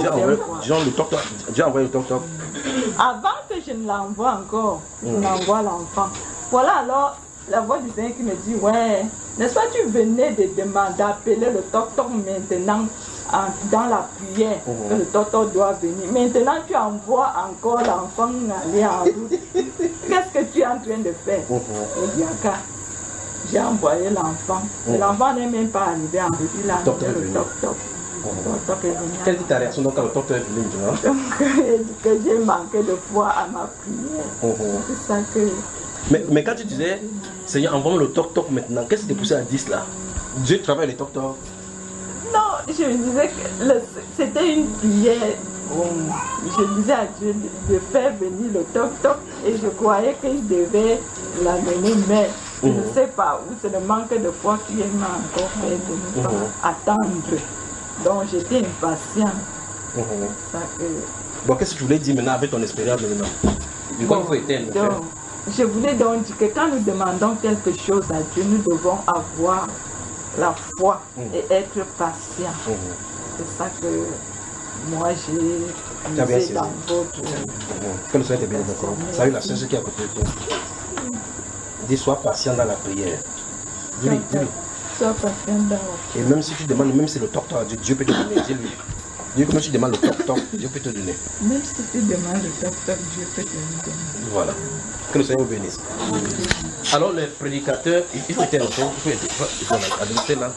déjà envoyé le toc-toc.
Avant que je ne l'envoie encore, je l'envoie l'enfant. Voilà alors la voix du Seigneur qui me dit, ouais, n'est-ce pas, tu venais de demander d'appeler le toc-toc maintenant dans la prière, que le toc-toc doit venir. Maintenant tu envoies encore l'enfant aller en route. Qu'est-ce que tu es en train de faire? Il dit, j'ai envoyé l'enfant. L'enfant n'est même pas arrivé en route, il a envoyé le toc-toc.
Quelle était ta réaction donc quand le toc-toc est venu maintenant?
Que j'ai manqué de foi à ma prière. C'est ça que...
Mais quand tu disais, Seigneur, envoie-moi le toc-toc maintenant, qu'est-ce qui t'est poussé à dire cela? Dieu travaille les toc-toc.
Non, je me disais que c'était une prière. Je disais à Dieu de faire venir le toc-toc et je croyais qu'il devait l'amener, mais je ne sais pas où c'est le manque de foi qui m'a encore fait de ne pas attendre. Donc j'étais impatient. Ça que...
Bon, qu'est-ce que tu voulais dire maintenant avec ton expérience maintenant? Du coup, il faut éteindre.
Donc, je voulais donc dire que quand nous demandons quelque chose à Dieu, nous devons avoir la foi et être patient. C'est ça que moi j'ai misé dans votre...
Que le Seigneur te bénisse encore. Ça a eu la sœur qui est à côté de toi. Dis, sois patient dans la prière. Dis-lui.
Sois patient dans la prière.
Et même si tu demandes, même si le toc-toc à Dieu, Dieu peut te donner. Dis-lui. Dis que même si tu demandes le toc-toc, Dieu peut te donner.
Même si tu demandes le toc-toc, Dieu peut te donner.
Voilà. Que le Seigneur vous bénisse. Alors les prédicateurs, il faut éteindre, il faut adopter là.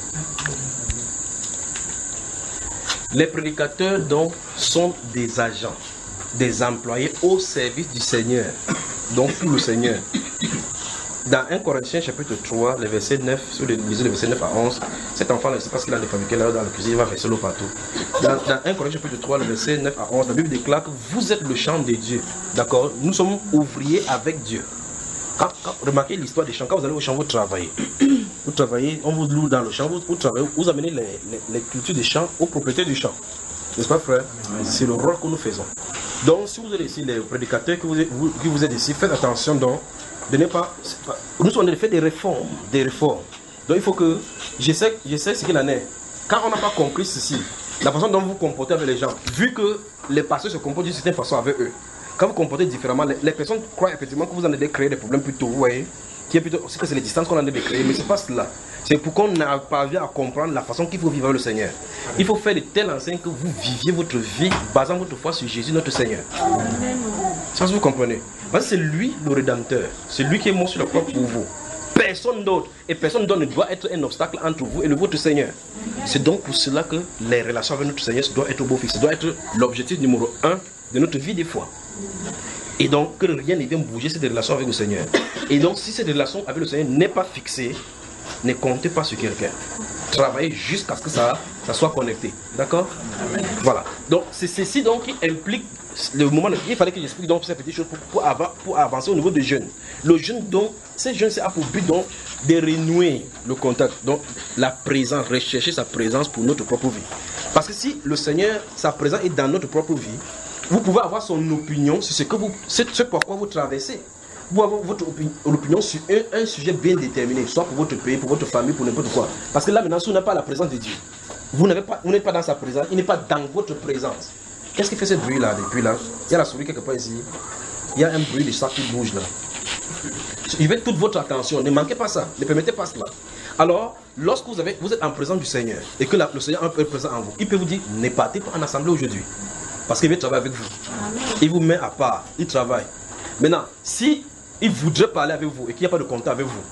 Les prédicateurs donc sont des agents, des employés au service du Seigneur, donc pour le Seigneur. Dans 1 Corinthiens chapitre 3, le verset 9, sur le verset 9 à 11, cet enfant, je ne sais pas ce qu'il a de fabriqué là dans la cuisine, il va verser l'eau partout. Dans 1 Corinthiens chapitre 3, le verset 9 à 11, la Bible déclare que vous êtes le champ de Dieu. D'accord? Nous sommes ouvriers avec Dieu. Remarquez l'histoire des champs. Quand vous allez au champ, vous travaillez. Vous travaillez, on vous loue dans le champ, vous travaillez, vous amenez les cultures des champs aux propriétaires du champ. N'est-ce pas, frère? C'est le rôle que nous faisons. Donc, si vous êtes ici, les prédicateurs qui vous êtes ici, faites attention donc. De ne pas, nous sommes en train de faire des réformes. Donc il faut que, je sais ce qu'il en est. Quand on n'a pas compris ceci, la façon dont vous vous comportez avec les gens, vu que les pasteurs se comportent d'une certaine façon avec eux, quand vous vous comportez différemment, les personnes croient effectivement que vous en avez créé des problèmes plutôt, vous voyez, qui est plutôt, c'est les distances qu'on a de créer, mais c'est pas cela. C'est pour qu'on n'a pas vu à comprendre la façon qu'il faut vivre avec le Seigneur. Il faut faire de telles enseignes que vous viviez votre vie basant votre foi sur Jésus notre Seigneur. Ça vous comprenez? Parce que c'est lui le Rédempteur, c'est lui qui est mort sur la croix pour vous. Personne d'autre, et personne d'autre ne doit être un obstacle entre vous et votre Seigneur. C'est donc pour cela que les relations avec notre Seigneur doivent être beau fixe. Ça doit être l'objectif numéro 1 de notre vie des foi. Et donc que rien ne vienne bouger cette relation avec le Seigneur. Et donc si cette relation avec le Seigneur n'est pas fixée, ne comptez pas sur quelqu'un. Travaillez jusqu'à ce que ça soit connecté. D'accord? Voilà. Donc c'est ceci donc qui implique le moment. Il fallait que j'explique donc ces petites choses pour avancer au niveau des jeunes. Le jeune donc, ces jeunes c'est pour but donc de renouer le contact. Donc la présence, rechercher sa présence pour notre propre vie. Parce que si le Seigneur, sa présence est dans notre propre vie, vous pouvez avoir son opinion sur ce pourquoi vous traversez. Vous avez votre opinion sur un sujet bien déterminé, soit pour votre pays, pour votre famille, pour n'importe quoi. Parce que là maintenant, si vous n'avez pas la présence de Dieu, vous n'êtes pas dans sa présence, il n'est pas dans votre présence. Qu'est-ce qui fait ce bruit là depuis là? Il y a la souris quelque part ici. Il y a un bruit de sac qui bouge là. Il veut toute votre attention, ne manquez pas ça, ne permettez pas cela. Alors, lorsque vous êtes en présence du Seigneur et que le Seigneur est présent en vous, il peut vous dire, ne partez pas en assemblée aujourd'hui. Parce qu'il veut travailler avec vous. Il vous met à part, il travaille. Maintenant, si il voudrait parler avec vous et qu'il n'y a pas de contact avec vous,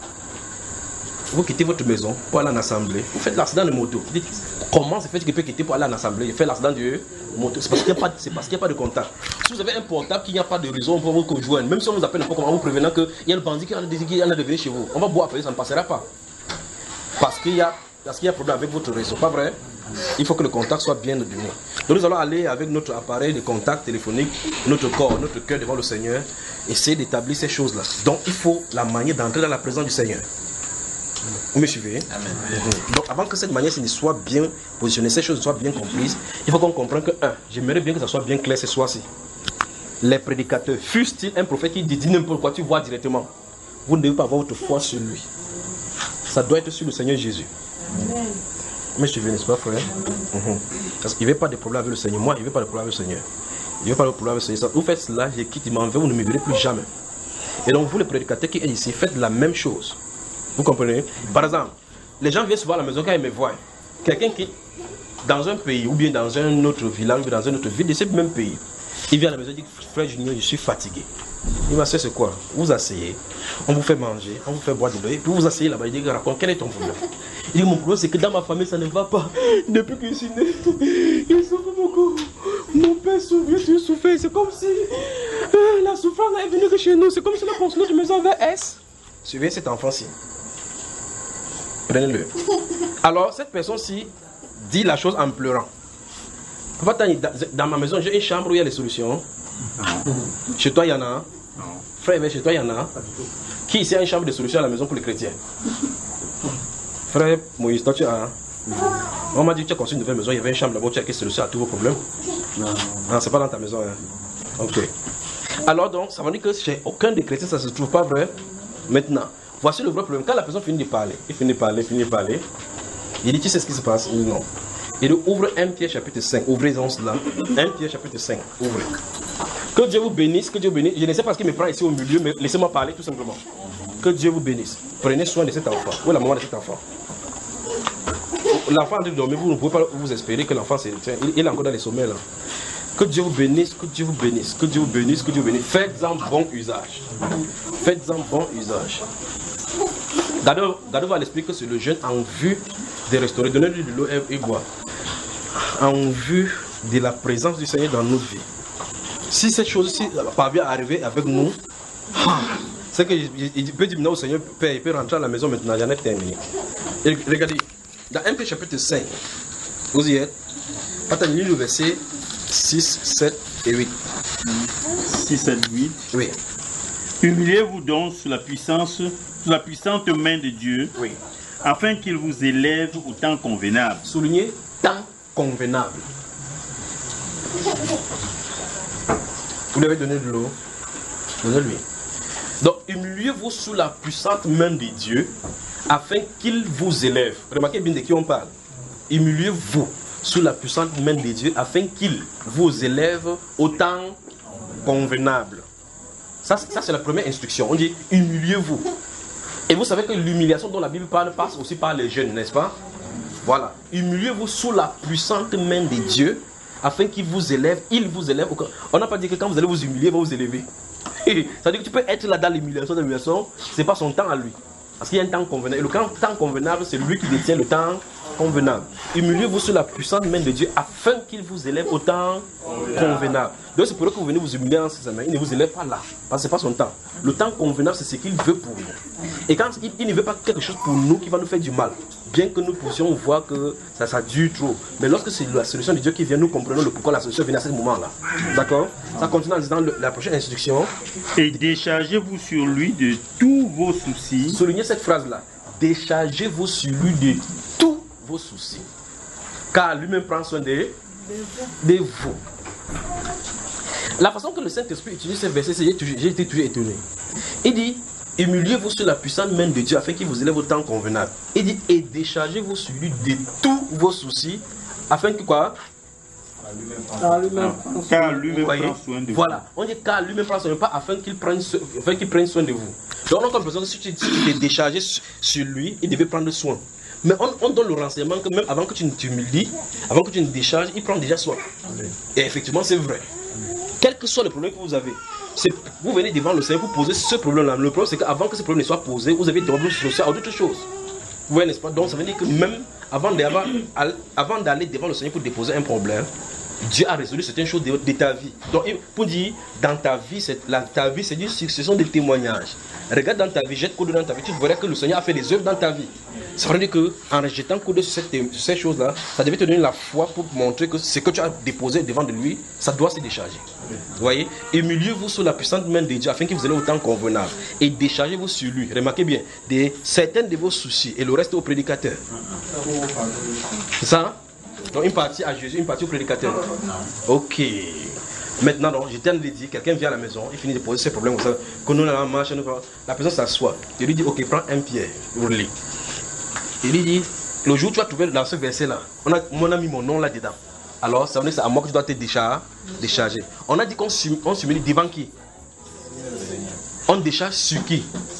vous quittez votre maison pour aller en assemblée, vous faites l'accident de moto. Vous dites, comment c'est fait qu'il peut quitter pour aller en assemblée? Il fait l'accident de moto. C'est parce qu'il n'y a pas de contact. Si vous avez un portable qu'il n'y a pas de raison pour vous conjoindre, même si on vous appelle n'importe comment, vous prévenant qu'il y a le bandit qui en a de venir chez vous, on va boire appeler, ça ne passera pas. Parce qu'il y a un problème avec votre réseau, pas vrai? Il faut que le contact soit bien donné. Donc nous allons aller avec notre appareil de contact téléphonique, notre corps, notre cœur devant le Seigneur, essayer d'établir ces choses-là. Donc il faut la manière d'entrer dans la présence du Seigneur. Vous me suivez? Amen. Donc avant que cette manière soit bien positionnée, ces choses soient bien comprises, il faut qu'on comprenne que, j'aimerais bien que ça soit bien clair ce soir-ci. Les prédicateurs, fût-il un prophète qui dit n'importe quoi, tu vois directement. Vous ne devez pas avoir votre foi sur lui. Ça doit être sur le Seigneur Jésus. Amen. Mais je n'est-ce pas, frère? Parce qu'il ne veut pas de problème avec le Seigneur. Moi, il ne veut pas de problème avec le Seigneur. Il ne veut pas de problème avec le Seigneur. Vous faites cela, je quitte, il m'en veut, vous ne me verrez plus jamais. Et donc, vous, les prédicateurs qui êtes ici, faites la même chose. Vous comprenez? Par exemple, les gens viennent souvent à la maison quand ils me voient. Quelqu'un qui, dans un pays, ou bien dans un autre village, ou dans une autre ville de ce même pays, il vient à la maison et dit, frère Junior, je suis fatigué. Il m'a dit, c'est quoi? Vous asseyez, on vous fait manger, on vous fait boire de l'eau, et puis vous asseyez là-bas, il dit, raconte, quel est ton problème? Il dit, mon problème, c'est que dans ma famille, ça ne va pas. Depuis que je suis né, il souffre beaucoup. Mon père souffre, tu souffres. C'est comme si la souffrance est venue que chez nous. C'est comme si la construction de maison avait S. Suivez cet enfant-ci. Prenez-le. Alors, cette personne-ci dit la chose en pleurant. Papa, dans ma maison, j'ai une chambre où il y a les solutions. Chez toi, il y en a. Frère, chez toi, il y en a. Qui ici a une chambre de solutions à la maison pour les chrétiens? Frère Moïse, toi tu as. On m'a dit que tu as construit une nouvelle maison, il y avait une chambre là-bas, tu as quelle solution à tous vos problèmes? Non, c'est pas dans ta maison. Ok. Alors donc, ça veut dire que chez aucun des chrétiens, ça ne se trouve pas vrai. Maintenant, voici le vrai problème. Quand la personne finit de parler, il finit de parler, il dit, tu sais ce qui se passe? Il dit non. Il dit, ouvre 1 Pierre chapitre 5, ouvrez-en cela. 1 Pierre chapitre 5, ouvrez. Que Dieu vous bénisse, que Dieu vous bénisse. Je ne sais pas ce qu'il me prend ici au milieu, mais laissez-moi parler tout simplement. Que Dieu vous bénisse. Prenez soin de cet enfant. Où est la maman de cet enfant? L'enfant de dormir, vous ne pouvez pas vous espérer que l'enfant il est encore dans les sommets là. Que Dieu vous bénisse, que Dieu vous bénisse, que Dieu vous bénisse, que Dieu vous bénisse. Faites-en bon usage. Faites-en bon usage. Gardez-vous à l'esprit que c'est le jeune en vue de restaurer. Donnez-lui de l'eau et boire. En vue de la présence du Seigneur dans notre vie. Si cette chose-ci parvient à arriver avec nous, c'est qu'il peut dire au Seigneur, Père, il peut rentrer à la maison maintenant, j'en ai terminé. Et regardez, dans 1 Pierre chapitre 5, vous y êtes, attendez le verset 6, 7 et 8.
6, 7, 8.
Oui.
Humiliez-vous donc sous la puissante main de Dieu,
oui,
afin qu'il vous élève au temps convenable.
Soulignez, temps convenable. Vous lui avez donné de l'eau, donnez-lui. Donc, humiliez-vous sous la puissante main de Dieu, afin qu'il vous élève. Remarquez bien de qui on parle. Humiliez-vous sous la puissante main de Dieu, afin qu'il vous élève au temps convenable. Ça c'est la première instruction. On dit, humiliez-vous. Et vous savez que l'humiliation dont la Bible parle passe aussi par les jeunes, n'est-ce pas? Voilà. Humiliez-vous sous la puissante main de Dieu, afin qu'il vous élève, il vous élève. On n'a pas dit que quand vous allez vous humilier, il va vous élever. C'est-à-dire que tu peux être là dans l'humiliation, c'est pas son temps à lui. Parce qu'il y a un temps convenable. Et le temps convenable, c'est lui qui détient le temps convenable. Humiliez-vous sous la puissante main de Dieu afin qu'il vous élève au temps convenable. Donc c'est pour ça que vous venez vous humilier en ses mains. Il ne vous élève pas là. Parce que ce n'est pas son temps. Le temps convenable, c'est ce qu'il veut pour nous. Et quand il ne veut pas quelque chose pour nous qui va nous faire du mal, bien que nous puissions voir que ça dure trop. Mais lorsque c'est la solution de Dieu qui vient, nous comprenons le pourquoi la solution vient à ce moment-là. D'accord? Ça continue en disant la prochaine instruction.
Et déchargez-vous sur lui de tous vos soucis.
Soulignez cette phrase-là. Déchargez-vous sur lui de tous vos soucis. Car lui-même prend soin de vous. La façon que le Saint-Esprit utilise ce verset, j'ai été toujours étonné. Il dit, humiliez-vous sur la puissante main de Dieu afin qu'il vous élève au temps convenable. Il dit, et déchargez-vous sur lui de tous vos soucis afin que quoi?
Car lui-même prend soin de vous.
Voilà, on dit car lui-même prend soin de vous, pas afin qu'il prenne soin de vous. Donc on a l'impression que si tu t'es déchargé sur lui, il devait prendre soin. Mais on donne le renseignement que même avant que tu ne t'humilies, avant que tu ne décharges, il prend déjà soin. Et effectivement, c'est vrai. Quel que soit le problème que vous avez, vous venez devant le Seigneur pour poser ce problème-là. Le problème, c'est qu'avant que ce problème ne soit posé, vous avez d'abord associé à d'autres choses. Vous voyez, n'est-ce pas? Donc ça veut dire que même avant d'aller devant le Seigneur pour déposer un problème, Dieu a résolu certaines choses de ta vie. Donc, pour dire, dans ta vie, ce sont des témoignages. Regarde dans ta vie, jette coup d'œil dans ta vie, tu verras que le Seigneur a fait des œuvres dans ta vie. Ça veut dire qu'en jetant coup d'œil sur ces choses-là, ça devait te donner la foi pour montrer que ce que tu as déposé devant de lui, ça doit se décharger. Vous voyez? Humiliez-vous sous la puissante main de Dieu afin qu'il vous ait au temps convenable. Et déchargez-vous sur lui. Remarquez bien, certains de vos soucis et le reste au prédicateur. C'est ça? Donc une partie à Jésus, une partie au prédicateur. Ok. Maintenant, donc, je t'ai dit, quelqu'un vient à la maison, il finit de poser ses problèmes, que nous, la personne s'assoit. Il lui dit, ok, prends un pied, roule-le. Il lui dit, le jour où tu vas trouver dans ce verset-là, on a mis mon nom là-dedans. Alors, ça veut dire que c'est à moi que tu dois te décharger. On a dit qu'on s'humilie devant qui? On décharge sur qui?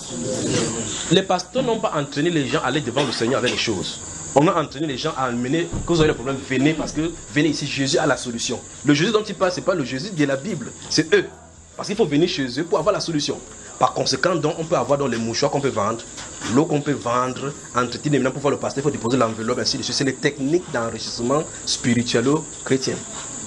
Les pasteurs n'ont pas entraîné les gens à aller devant le Seigneur avec les choses. On a entraîné les gens à amener, quand vous avez des problèmes, venez, parce que venez ici, Jésus a la solution. Le Jésus dont il parle, ce n'est pas le Jésus de la Bible, c'est eux. Parce qu'il faut venir chez eux pour avoir la solution. Par conséquent, donc, on peut avoir dans les mouchoirs qu'on peut vendre, l'eau qu'on peut vendre, entretien, maintenant pour voir le pasteur, il faut déposer l'enveloppe, ainsi de suite. C'est les techniques d'enrichissement spirituel-chrétien.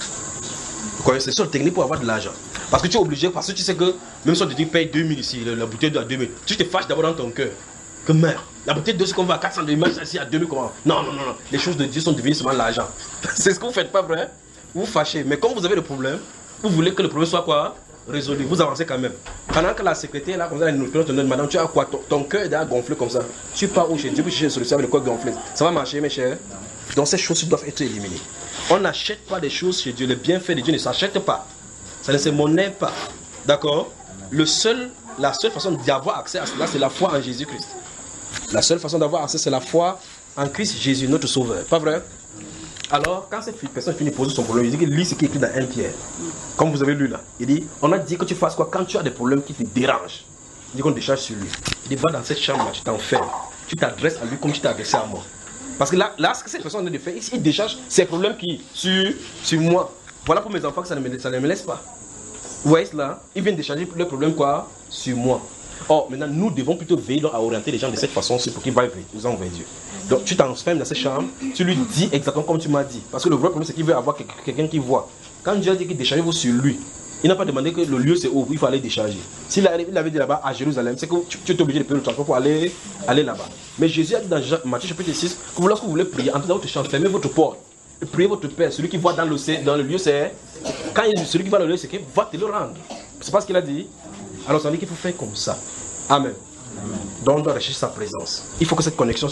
Vous connaissez, c'est sur les techniques pour avoir de l'argent. Parce que tu es obligé, parce que tu sais que, même si on te dit paye 2000 ici, la bouteille de 2000, tu te fâches d'abord dans ton cœur. Que merde, la bouteille de ce qu'on va à 400 de ici à 2000, comment? Non. Les choses de Dieu sont devenues seulement l'argent. C'est ce que vous faites, pas vrai? Vous fâchez. Mais comme vous avez le problème, vous voulez que le problème soit quoi? Résolu. Vous avancez quand même. Pendant que la secrétaire, là, comme ça, elle nous demande, madame, tu as quoi? Ton cœur est déjà gonflé comme ça. Tu pars où chez Dieu pour chercher une solution avec le corps gonflé. Ça va marcher, mes chers? Donc ces choses doivent être éliminées. On n'achète pas des choses chez Dieu. Le bienfait de Dieu ne s'achète pas. Ça ne se monnaie pas. D'accord? La seule façon d'y avoir accès à cela, c'est la foi en Jésus-Christ. La seule façon d'avoir accès, c'est la foi en Christ Jésus, notre Sauveur. Pas vrai? Alors, quand cette personne finit de poser son problème, il dit qu'il lit ce qui est écrit dans 1 Pierre. Comme vous avez lu là. Il dit, on a dit que tu fasses quoi quand tu as des problèmes qui te dérangent. Il dit qu'on décharge sur lui. Il dit, va dans cette chambre là, tu t'enfermes. Tu t'adresses à lui comme tu t'es adressé à moi. Parce que là, ce que cette personne a de faire, il décharge ses problèmes qui sur moi. Voilà pour mes enfants que ça ne me laisse pas. Vous voyez cela? Ils viennent décharger leurs problèmes quoi? Sur moi. Or, maintenant, nous devons plutôt veiller à orienter les gens de cette façon pour qu'ils vaillent nous envoyer Dieu. Donc, tu t'enfermes dans cette chambre, tu lui dis exactement comme tu m'as dit. Parce que le vrai problème, c'est qu'il veut avoir quelqu'un qui voit. Quand Dieu a dit qu'il déchargez-vous sur lui, il n'a pas demandé que le lieu c'est où il faut aller décharger. S'il avait dit là-bas à Jérusalem, c'est que tu es obligé de payer le transport pour aller là-bas. Mais Jésus a dit dans Matthieu chapitre 6 que lorsque vous voulez prier, entrez dans votre chambre, fermez votre porte. Et priez votre Père. Celui qui voit dans le lieu, c'est. Quand celui qui va dans le lieu, c'est qu'il va te le rendre. C'est pas ce qu'il a dit. Alors ça veut dire qu'il faut faire comme ça. Amen. Donc on doit rechercher sa présence. Il faut que cette connexion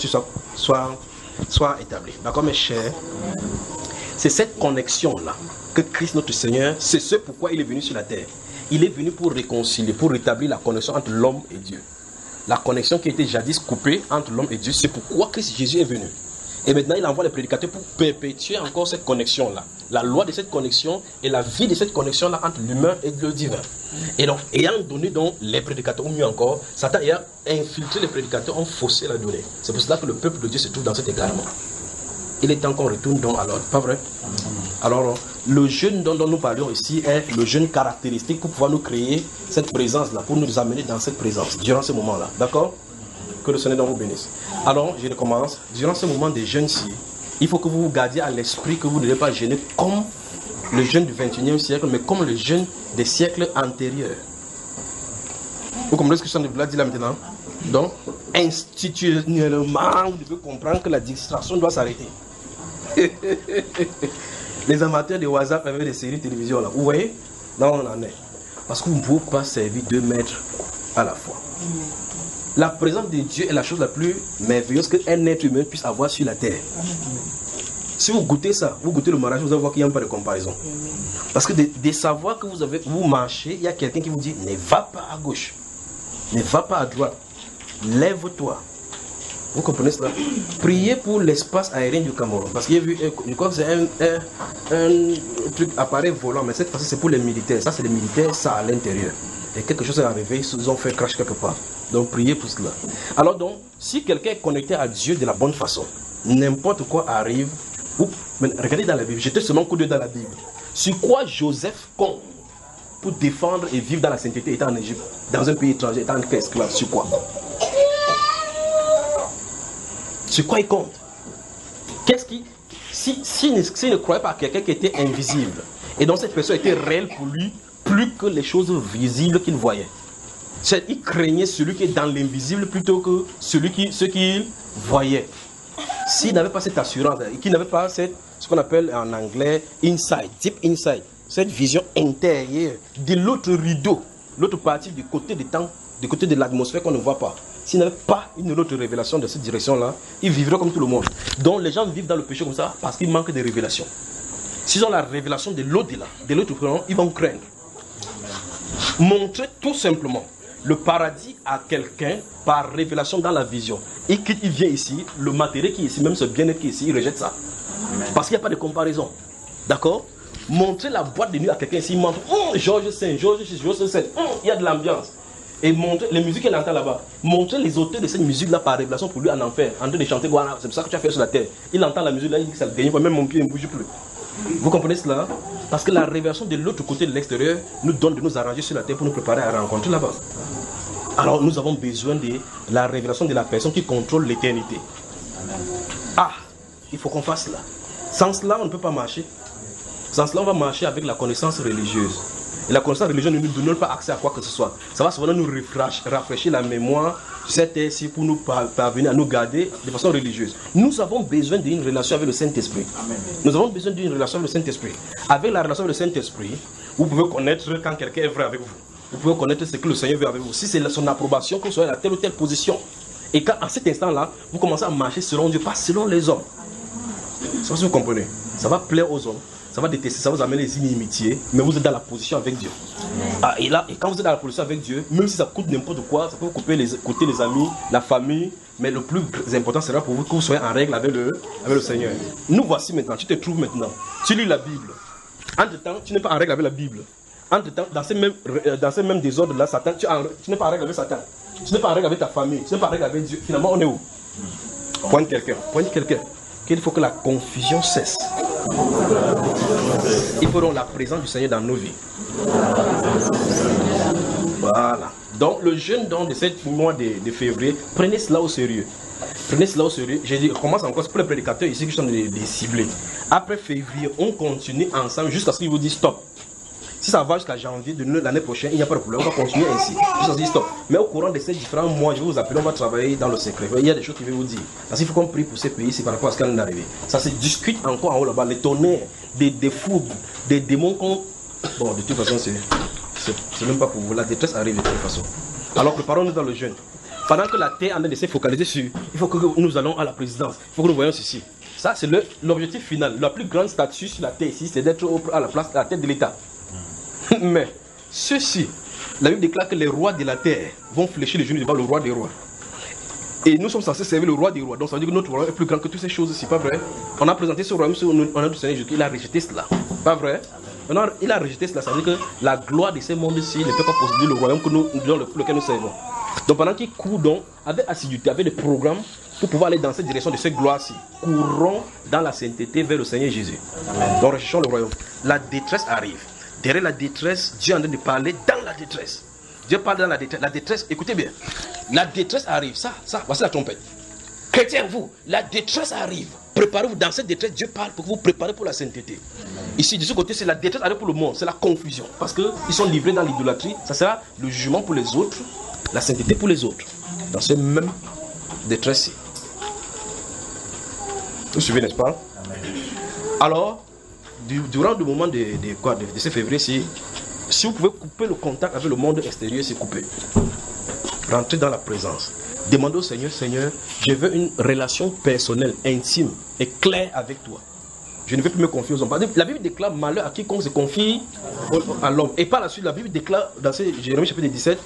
soit établie. D'accord, mes chers? C'est cette connexion-là que Christ notre Seigneur, c'est ce pourquoi il est venu sur la terre. Il est venu pour réconcilier, pour rétablir la connexion entre l'homme et Dieu. La connexion qui était jadis coupée entre l'homme et Dieu, c'est pourquoi Christ Jésus est venu. Et maintenant, il envoie les prédicateurs pour perpétuer encore cette connexion-là. La loi de cette connexion et la vie de cette connexion-là entre l'humain et le divin. Et donc, ayant donné donc les prédicateurs, ou mieux encore, Satan ayant infiltré les prédicateurs, ont faussé la donnée. C'est pour cela que le peuple de Dieu se trouve dans cet égarement. Il est temps qu'on retourne donc à l'ordre, pas vrai? Alors, le jeûne dont nous parlions ici est le jeûne caractéristique pour pouvoir nous créer cette présence-là, pour nous amener dans cette présence, durant ce moment-là. D'accord? Que le Seigneur vous bénisse. Alors, je recommence. Durant ce moment de jeûne-ci, il faut que vous vous gardiez à l'esprit que vous ne devez pas jeûner comme le jeûne du 21e siècle, mais comme le jeûne des siècles antérieurs. Vous comprenez ce que je suis en train de dire là maintenant? Donc, institutionnellement, vous devez comprendre que la distraction doit s'arrêter. Les amateurs de WhatsApp avec des séries de télévision là, vous voyez? Là on en est. Parce que vous ne pouvez pas servir 2 maîtres à la fois. La présence de Dieu est la chose la plus merveilleuse qu'un être humain puisse avoir sur la terre. Si vous goûtez ça, vous goûtez le mariage, vous allez voir qu'il n'y a pas de comparaison. Parce que de savoir que vous marchez, il y a quelqu'un qui vous dit ne va pas à gauche, ne va pas à droite, lève-toi. Vous comprenez cela? Priez pour l'espace aérien du Cameroun. Parce qu'il y a vu, je crois que c'est un truc appareil volant, mais cette fois-ci c'est pour les militaires. Ça c'est les militaires, ça à l'intérieur. Et quelque chose est arrivé, ils ont fait crash quelque part. Donc priez pour cela. Alors donc, si quelqu'un est connecté à Dieu de la bonne façon, n'importe quoi arrive, regardez dans la Bible, jetez seulement un coup d'œil dans la Bible. Sur quoi Joseph compte pour défendre et vivre dans la sainteté étant en Égypte, dans un pays étranger, étant esclave, sur quoi? Sur quoi il compte? s'il ne croyait pas à quelqu'un qui était invisible, et donc cette personne était réelle pour lui, plus que les choses visibles qu'il voyait. Il craignait celui qui est dans l'invisible plutôt que ce qu'il voyait. S'il n'avait pas cette assurance, qu'il n'avait pas ce qu'on appelle en anglais insight, deep insight, cette vision intérieure de l'autre rideau, l'autre partie du côté du temps, du côté de l'atmosphère qu'on ne voit pas. S'il n'avait pas une autre révélation de cette direction-là, il vivrait comme tout le monde. Donc les gens vivent dans le péché comme ça parce qu'ils manquent de révélation. S'ils ont la révélation de l'au-delà, de l'autre plan, ils vont craindre. Montrer tout simplement le paradis à quelqu'un par révélation dans la vision. Et qu'il vient ici, le matériel qui est ici, même ce bien-être qui est ici, il rejette ça. Parce qu'il n'y a pas de comparaison. D'accord? Montrer la boîte de nuit à quelqu'un ici, il montre Georges 5, Georges 6, Georges 7, il y a de l'ambiance. Et montrer les musiques qu'il entend là-bas. Montrer les auteurs de cette musique-là par révélation pour lui en enfer, en train de chanter, voilà, c'est ça que tu as fait sur la terre. Il entend la musique là, il dit que ça le gagne, même mon pied ne bouge plus. Vous comprenez cela? Parce que la révélation de l'autre côté de l'extérieur nous donne de nous arranger sur la terre pour nous préparer à rencontrer là-bas. Alors nous avons besoin de la révélation de la personne qui contrôle l'éternité. Ah, il faut qu'on fasse cela. Sans cela, on ne peut pas marcher. Sans cela, on va marcher avec la connaissance religieuse. Et la connaissance religieuse ne nous donne pas accès à quoi que ce soit. Ça va souvent nous rafraîchir la mémoire de cette terre-ci pour nous parvenir à nous garder de façon religieuse. Nous avons besoin d'une relation avec le Saint-Esprit. Nous avons besoin d'une relation avec le Saint-Esprit. Avec la relation avec le Saint-Esprit, vous pouvez connaître quand quelqu'un est vrai avec vous. Vous pouvez connaître ce que le Seigneur veut avec vous. Si c'est son approbation, que vous soyez à telle ou telle position. Et quand à cet instant-là, vous commencez à marcher selon Dieu, pas selon les hommes. Ça, si vous comprenez. Ça va plaire aux hommes. Ça va détester, ça va vous amener les inimitiés, mais vous êtes dans la position avec Dieu. Ah, et quand vous êtes dans la position avec Dieu, même si ça coûte n'importe quoi, ça peut vous coûter les amis, la famille, mais le plus important sera pour vous que vous soyez en règle avec le Seigneur. Nous voici maintenant, tu te trouves maintenant, tu lis la Bible. Entre-temps, tu n'es pas en règle avec la Bible. Entre-temps, dans ces mêmes désordres-là, Satan, tu n'es pas en règle avec Satan. Tu n'es pas en règle avec ta famille, tu n'es pas en règle avec Dieu. Finalement, on est où? Pointe quelqu'un. Qu'il faut que la confusion cesse. Il faut donc la présence du Seigneur dans nos vies. Voilà. Donc le jeûne de ce mois de février, prenez cela au sérieux. Prenez cela au sérieux. J'ai dit, on commence encore, c'est pour les prédicateurs ici qui sont des ciblés. Après février, on continue ensemble jusqu'à ce qu'ils vous disent stop. Si ça va jusqu'à janvier de l'année prochaine, il n'y a pas de problème, on va continuer ainsi. Jusqu'à ce qu'ils stop. Mais au courant de ces différents mois, je vais vous appeler, on va travailler dans le secret. Il y a des choses que je vais vous dire. Parce qu'il faut qu'on prie pour ces pays, c'est par rapport à ce qui est arrivé. Ça se discute encore en haut là-bas, les tonnerres, des foudres, des démons qu'on... Bon, de toute façon, c'est même pas pour vous. La détresse arrive de toute façon. Alors préparons-nous dans le jeûne. Pendant que la terre en train de se focaliser sur, il faut que nous allons à la présidence. Il faut que nous voyons ceci. Ça, c'est l'objectif final. La plus grande statue sur la terre ici, c'est d'être à la place, à la tête de l'État. Mais ceci, la Bible déclare que les rois de la terre vont fléchir les genoux devant le roi des rois. Et nous sommes censés servir le roi des rois. Donc ça veut dire que notre royaume est plus grand que toutes ces choses ici, pas vrai? On a présenté ce royaume sur notre Seigneur Jésus, il a rejeté cela, pas vrai? Maintenant, il a rejeté cela, ça veut dire que la gloire de ces mondes-ci ne peut pas posséder le royaume dans lequel nous servons. Donc pendant qu'il court donc, avec assiduité, avec des programmes, pour pouvoir aller dans cette direction de cette gloire-ci, courons dans la sainteté vers le Seigneur Jésus. Donc recherchons le royaume. La détresse arrive. Derrière la détresse, Dieu est en train de parler dans la détresse. Dieu parle dans la détresse. La détresse, écoutez bien. La détresse arrive. Ça, voici la trompette. Chrétiens, vous, la détresse arrive. Préparez-vous dans cette détresse. Dieu parle pour que vous préparez pour la sainteté. Ici, de ce côté, c'est la détresse arrive pour le monde. C'est la confusion. Parce qu'ils sont livrés dans l'idolâtrie. Ça sera le jugement pour les autres, la sainteté pour les autres. Dans ce même détresse-ci. Vous suivez, n'est-ce pas? Alors, durant le moment de ce février, si vous pouvez couper le contact avec le monde extérieur, c'est coupé. Rentrez dans la présence. Demandez au Seigneur, Seigneur, je veux une relation personnelle, intime et claire avec toi. Je ne veux plus me confier aux hommes. La Bible déclare malheur à quiconque se confie à l'homme. Et par la suite, la Bible déclare dans Jérémie chapitre 17,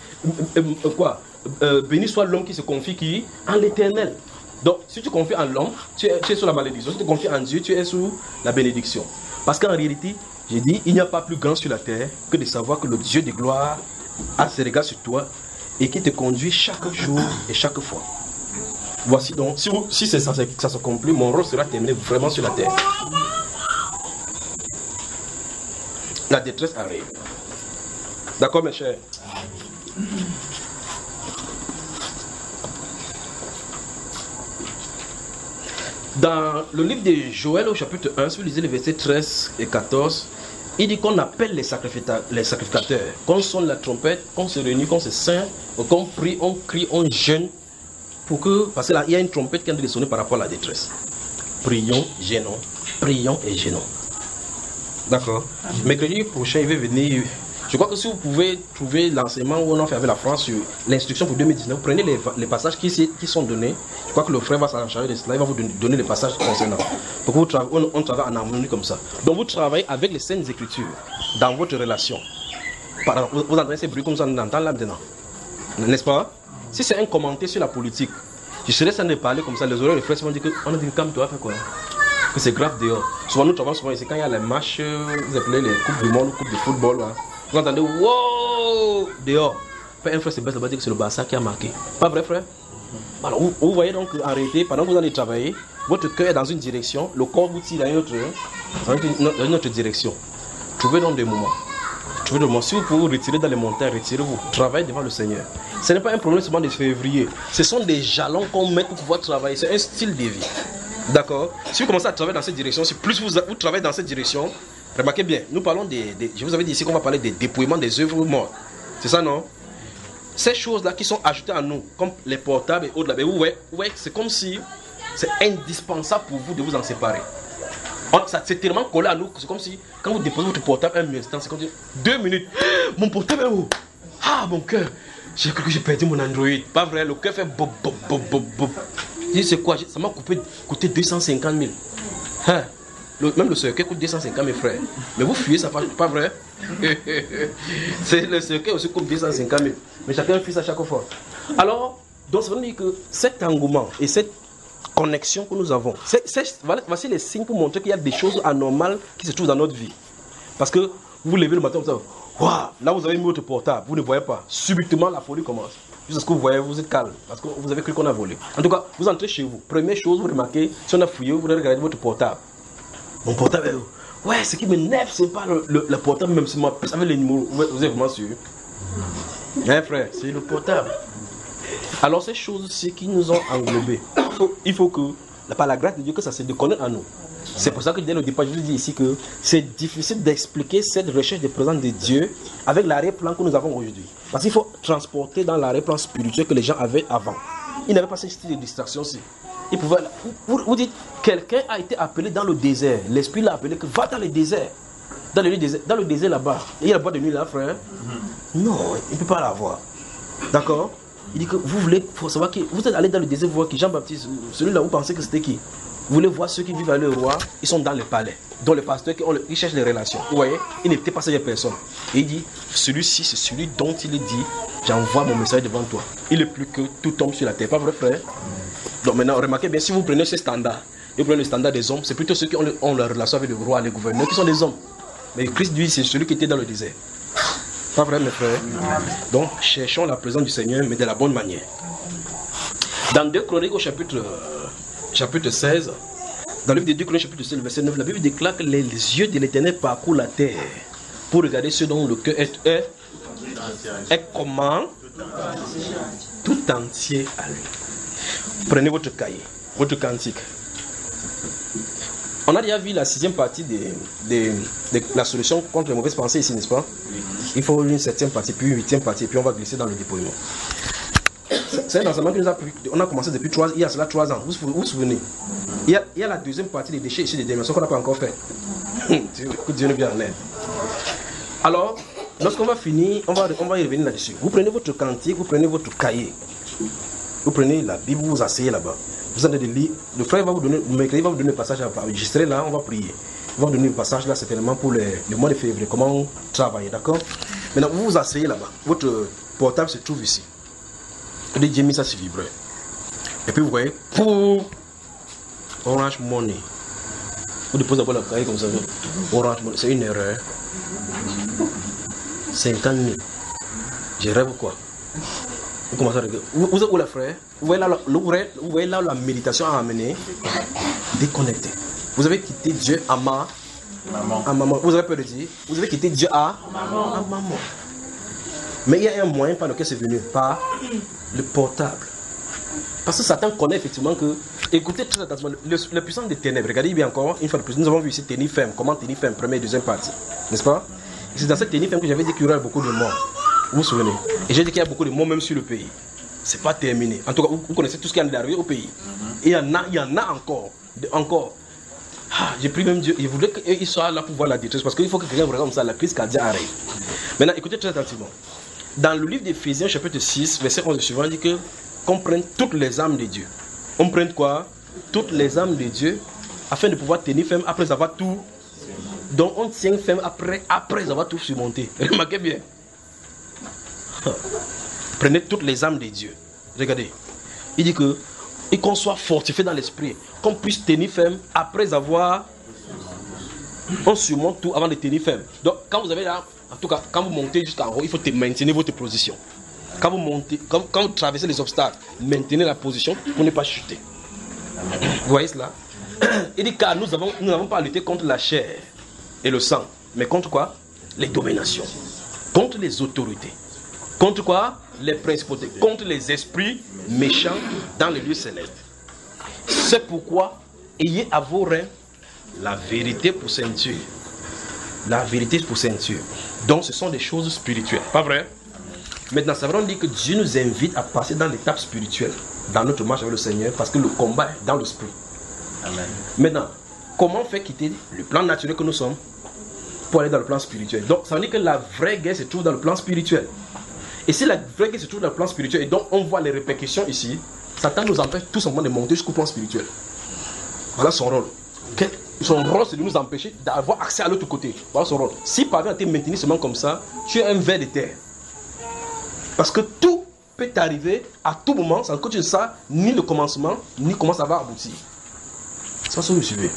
béni soit l'homme qui se confie en l'Éternel. Donc, si tu confies en l'homme, tu es sous la malédiction. Si tu confies en Dieu, tu es sous la bénédiction. Parce qu'en réalité, j'ai dit, il n'y a pas plus grand sur la terre que de savoir que le Dieu de gloire a ses regards sur toi et qui te conduit chaque jour et chaque fois. Voici donc, si ça s'accomplit, mon rôle sera terminé vraiment sur la terre. La détresse arrive. D'accord, mes chers? Dans le livre de Joël au chapitre 1, si vous lisez les versets 13 et 14, il dit qu'on appelle les sacrificateurs, qu'on sonne la trompette, qu'on se réunit, qu'on se sing, qu'on prie, on crie, on jeûne, pour que, parce que là, il y a une trompette qui est en train de sonner par rapport à la détresse. Prions, gênons, prions et gênons. D'accord. Mercredi prochain, il va venir. Je crois que si vous pouvez trouver l'enseignement où on a fait avec la France sur l'instruction pour 2019, vous prenez les passages qui sont donnés. Je crois que le frère va s'en charger de cela, il va vous donner les passages concernant. Donc on travaille en harmonie comme ça. Donc vous travaillez avec les Saintes Écritures dans votre relation. Vous entendez ces bruits comme ça, on entend là maintenant. N'est-ce pas? Si c'est un commentaire sur la politique, je serais sans de parler comme ça, les oreilles, les frères vont dire qu'on a dit calme, tu vas faire quoi? Que c'est grave dehors. Souvent nous travaillons souvent ici quand il y a les matchs, vous appelez les coupes du monde, coupes de football là. Vous entendez, wow, dehors. Un frère se baisse là-bas, dire que c'est le Barça qui a marqué. Pas vrai, frère? Alors, vous voyez donc, en réalité, pendant que vous allez travailler, votre cœur est dans une direction, le corps vous tire dans une autre direction. Trouvez donc des moments. Trouvez des moments. Si vous pouvez vous retirer dans les montagnes, retirez-vous. Travaillez devant le Seigneur. Ce n'est pas un problème seulement de février. Ce sont des jalons qu'on met pour pouvoir travailler. C'est un style de vie. D'accord? Si vous commencez à travailler dans cette direction, si plus vous travaillez dans cette direction, remarquez bien, nous parlons je vous avais dit ici qu'on va parler des dépouillements des œuvres mortes. C'est ça, non? Ces choses-là qui sont ajoutées à nous, comme les portables et autres, là, vous voyez, c'est comme si c'est indispensable pour vous de vous en séparer. C'est tellement collé à nous, c'est comme si, quand vous déposez votre portable un instant, c'est comme si, 2 minutes, mon portable est où? Ah, mon cœur, j'ai cru que j'ai perdu mon Android. Pas vrai, le cœur fait bob, bob, bob, bob, bob. Je dis, c'est quoi? Ça m'a coûté 250 000. Hein? Même le cercueil coûte 250 000 frères. Mais vous fuyez, ça pas vrai? C'est le cercueil aussi coûte 250 000. Mais chacun fuit ça chaque fois. Alors, donc ça veut dire que cet engouement et cette connexion que nous avons, voici les signes pour montrer qu'il y a des choses anormales qui se trouvent dans notre vie. Parce que vous vous levez le matin, vous savez, waouh, là vous avez mis votre portable, vous ne voyez pas. Subitement la folie commence. Jusqu'à ce que vous voyez, vous êtes calme. Parce que vous avez cru qu'on a volé. En tout cas, vous entrez chez vous. Première chose, vous remarquez, si on a fouillé, vous regardez votre portable. Mon portable est où? Ouais, ce qui m'énerve, c'est pas le portable, même si moi, vous savez les numéros, vous êtes vraiment sûr? Hein, frère, c'est le portable. Alors, ces choses-ci qui nous ont englobés, il faut que, par la grâce de Dieu, que ça se déconnecte à nous. C'est pour ça que dès le départ, je vous dis ici que c'est difficile d'expliquer cette recherche de présence de Dieu avec l'arrière-plan que nous avons aujourd'hui. Parce qu'il faut transporter dans l'arrière-plan spirituel que les gens avaient avant. Ils n'avaient pas ce style de distraction-ci. Il pouvait, vous dites, quelqu'un a été appelé dans le désert. L'esprit l'a appelé que va dans le désert. Dans le désert là-bas. Il y a la boîte de nuit là, frère. Non, il ne peut pas l'avoir. D'accord? Il dit que vous voulez, faut savoir que vous êtes allé dans le désert, vous voyez qui Jean-Baptiste, celui-là, vous pensez que c'était qui? Vous voulez voir ceux qui vivent avec le roi, ils sont dans le palais. Donc le pasteur, il cherche les relations. Vous voyez? Il n'était pas cette personne. Et il dit, celui-ci, c'est celui dont il dit, j'envoie mon message devant toi. Il est plus que tout tombe sur la terre. Pas vrai, frère? Donc maintenant, remarquez bien, si vous prenez ce standard, et vous prenez le standard des hommes, c'est plutôt ceux qui ont la relation avec le roi, les gouverneurs, qui sont des hommes. Mais Christ, lui, c'est celui qui était dans le désert. Pas vrai, mes frères? Donc, cherchons la présence du Seigneur, mais de la bonne manière. Dans 2 Chroniques au chapitre 16, dans le livre de 2 Chroniques, chapitre 16, verset 9, la Bible déclare que les yeux de l'Éternel parcourent la terre pour regarder ceux dont le cœur est comment? Tout entier à lui. Prenez votre cahier, votre cantique. On a déjà vu la 6e partie de la solution contre les mauvaises pensées ici, n'est-ce pas? Il faut une 7e partie, puis une 8e partie, puis on va glisser dans le dépouillement. C'est un enseignement que nous on a commencé depuis 3 ans. Vous vous souvenez? Il y a la 2e partie des déchets ici, des dimensions qu'on n'a pas encore fait. Que Dieu nous vienne en aide. Alors, lorsqu'on va finir, on va y revenir là-dessus. Vous prenez votre cantique, vous prenez votre cahier. Vous prenez la Bible, vous vous asseyez là-bas. Vous allez lire. Le frère va vous donner, le mercredi va vous donner le passage à enregistrer là, on va prier. Il va vous donner le passage là, certainement pour le mois de février, comment travailler, d'accord? Maintenant, vous vous asseyez là-bas. Votre portable se trouve ici. Vous dites, j'ai mis ça sur vibreur. Et puis vous voyez, pour Orange Money. Vous déposez d'abord la cahier comme ça. Orange Money, c'est une erreur. 50 000. Je rêve quoi? Vous commencez à regarder. Vous êtes où la frère? Vous voyez là où la méditation a amené? Déconnecté. Vous avez quitté Dieu à maman. Vous avez peur de dire? Vous avez quitté Dieu à maman. Mais il y a un moyen par lequel c'est venu, par le portable. Parce que Satan connaît effectivement que Écoutez très attentivement, la puissance des ténèbres, regardez bien encore, une fois de plus, nous avons vu ici tenir ferme, comment tenir ferme, première et deuxième partie, n'est-ce pas? C'est dans cette tenir ferme que j'avais dit qu'il y aurait beaucoup de morts, vous vous souvenez? Et j'ai dit qu'il y a beaucoup de morts même sur le pays. C'est pas terminé. En tout cas, vous connaissez tout ce qui est arrivé au pays. Et il y en a encore. J'ai pris même Dieu, il voulait qu'il soit là pour voir la détresse, parce qu'il faut que quelqu'un vous regarde comme ça, la crise cardiaque arrive. Maintenant, écoutez très attentivement. Dans le livre d'Éphésiens, chapitre 6, verset 11 et suivant, il dit qu'on prenne toutes les âmes de Dieu. On prenne quoi? Toutes les âmes de Dieu, afin de pouvoir tenir ferme après avoir tout. Donc on tient ferme après avoir tout surmonté. Remarquez bien. Prenez toutes les âmes de Dieu. Regardez. Il dit que, et qu'on soit fortifié dans l'esprit, qu'on puisse tenir ferme après avoir. On surmonte tout avant de tenir ferme. Donc quand vous avez là, en tout cas, quand vous montez jusqu'en haut, il faut maintenir votre position. Quand vous montez, quand vous traversez les obstacles, maintenez la position pour ne pas chuter. Vous voyez cela? Il dit car nous n'avons pas à lutter contre la chair et le sang, mais contre quoi? Les dominations, contre les autorités, contre quoi? Les principautés, contre les esprits méchants dans les lieux célestes. C'est pourquoi ayez à vos reins la vérité pour ceinture. La vérité pour ceinture. Donc ce sont des choses spirituelles, pas vrai? Maintenant, ça veut dire que Dieu nous invite à passer dans l'étape spirituelle, dans notre marche avec le Seigneur, parce que le combat est dans l'esprit. Amen. Maintenant, comment faire quitter le plan naturel que nous sommes pour aller dans le plan spirituel? Donc, ça veut dire que la vraie guerre se trouve dans le plan spirituel. Et si la vraie guerre se trouve dans le plan spirituel, et donc on voit les répercussions ici, Satan nous empêche tout simplement de monter jusqu'au plan spirituel. Voilà son rôle. Son rôle, c'est de nous empêcher d'avoir accès à l'autre côté. Voilà son rôle. Si par exemple tu es maintenu seulement comme ça, tu es un ver de terre. Parce que tout peut t'arriver à tout moment, sans que tu ne saches ni le commencement, ni comment ça va aboutir. C'est ça que vous suivez.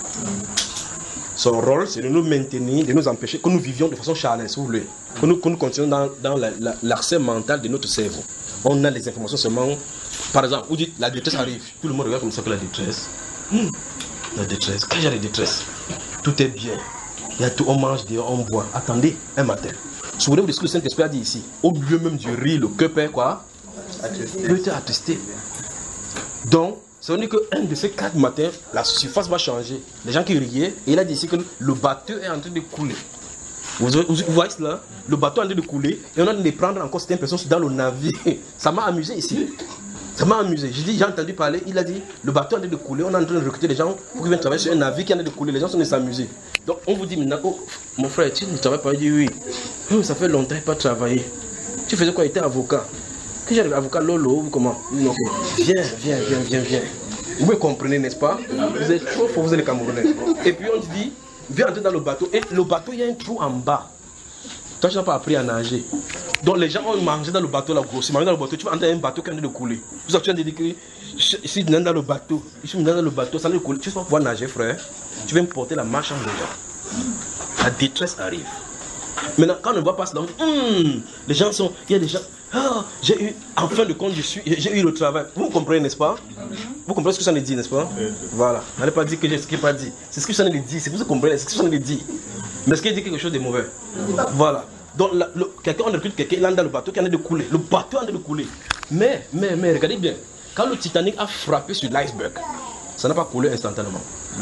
Son rôle, c'est de nous maintenir, de nous empêcher que nous vivions de façon charnelle, si vous voulez. Que nous continuions dans l'accès mental de notre cerveau. On a les informations seulement. Par exemple, vous dites la détresse arrive. Tout le monde regarde comme ça que la détresse. La détresse. Quel genre de détresse? Tout est bien. Il y a tout, on mange, on boit. Attendez, un matin. Souvenez-vous de ce que le Saint-Esprit a dit ici. Au lieu même du riz, le cœur peut quoi? Peut être attristé. Donc, ça veut dire qu'un de ces 4 matins, la surface va changer. Les gens qui riaient, et il a dit ici que le bateau est en train de couler. Vous voyez cela? Le bateau est en train de couler, et on a de les prendre encore certaines personnes dans le navire. Ça m'a amusé ici. Ça m'a amusé. J'ai entendu parler, il a dit, le bateau est en train de couler, on est en train de recruter les gens pour qu'ils viennent travailler sur un navire qui est en train de couler. Les gens sont en train de s'amuser. Donc on vous dit maintenant, oh, mon frère, tu ne travailles pas? Il dit oui. Ça fait longtemps que je n'ai pas travaillé. Tu faisais quoi? Il était avocat. Que j'arrive avocat Lolo ou comment? Non. Viens. Vous me comprenez, n'est-ce pas? Vous êtes trop fort, vous êtes les Camerounais. Et puis on te dit, viens entrer dans le bateau. Et le bateau, il y a un trou en bas. Toi, tu n'as pas appris à nager. Donc les gens ont mangé dans le bateau, là, gros. Si tu manges dans le bateau, tu vas entrer dans un bateau qui est en train de couler. Vous avez dit que si je suis dans le bateau, ça est en train de couler. Tu ne vas pas pouvoir nager, frère. Tu vas me porter la marche en déjà. La détresse arrive. Maintenant, quand on ne voit pas cela, on dit, les gens sont, il y a des gens, j'ai eu, en fin de compte, j'ai eu le travail. Vous comprenez, n'est-ce pas? Vous comprenez ce que ça nous dit, n'est-ce pas? Voilà. N'allez pas dire que j'ai ce qu'il n'a pas dit. C'est ce que ça nous dit, c'est que vous comprenez, c'est ce que ça nous dit. Mais est-ce qu'il dit quelque chose de mauvais? Voilà. Donc, quelqu'un, on recrute quelqu'un, il est dans le bateau qui est en train de couler. Le bateau est en train de couler. Mais, regardez bien, quand le Titanic a frappé sur l'iceberg, ça n'a pas coulé instantanément.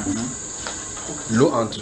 L'eau entre.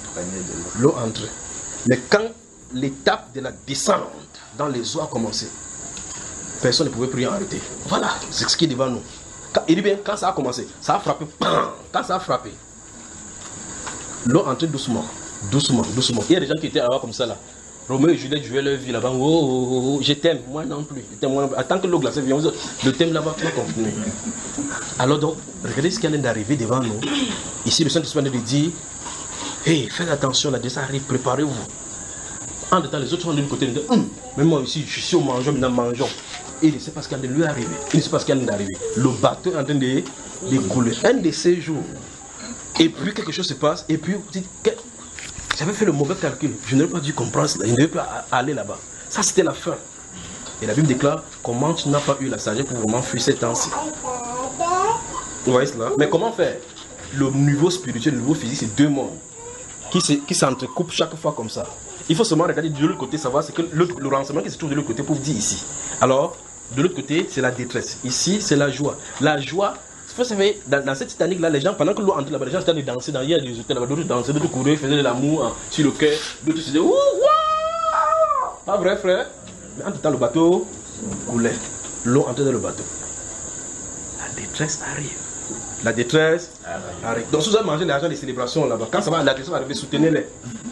Mais quand l'étape de la descente dans les eaux a commencé, personne ne pouvait plus arrêter. Voilà, c'est ce qui est devant nous. Il dit bien, quand ça a commencé, ça a frappé. Quand ça a frappé, l'eau entrait doucement. Il y a des gens qui étaient là-bas comme ça là. Roméo et Juliette jouaient leur vie là-bas. Oh, je t'aime, moi non plus. Attends que l'eau glacée vienne, le thème là-bas, tu vas continuer. Alors donc, regardez ce qui est en train d'arriver devant nous. Ici, le Saint-Esprit nous dit, hey, faites attention, la descente arrive, préparez-vous. En temps, les autres sont de l'autre côté. Mais moi ici, je suis au mangeant, maintenant mangeons. Et il ne sait pas ce qui est en train de lui arriver. Il ne sait pas ce qui est en train d'arriver. Le bateau est en train de couler. Un de ces jours. Et puis quelque chose se passe. Et puis, vous dites, j'avais fait le mauvais calcul. Je n'aurais pas dû comprendre cela. Je ne devais pas aller là-bas. Ça, c'était la fin. Et la Bible déclare, comment tu n'as pas eu la sagesse pour vraiment fuir ces temps-ci. Vous voyez cela? Mais comment faire? Le niveau spirituel, le niveau physique, c'est 2 mondes qui s'entrecoupent chaque fois comme ça. Il faut seulement regarder de l'autre côté, savoir c'est que le renseignement qui se trouve de l'autre côté pour vous dire ici. Alors, de l'autre côté, c'est la détresse. Ici, c'est la joie. La joie, Vous savez, dans cette Titanic là, les gens, pendant que l'eau entrait là-bas, les gens étaient en train de danser, il y a des hôtels là-bas, d'autres dansaient, d'autres couraient, faisaient de l'amour hein, sur le quai, d'autres se disaient ouh, waouh! Pas vrai, frère? Mais en tout temps, le bateau coulait. L'eau entrait dans le bateau. La détresse arrive. La détresse arrive. Donc, si vous avez mangé l'argent des célébrations là-bas, quand ça va, la détresse va arriver, soutenez-les.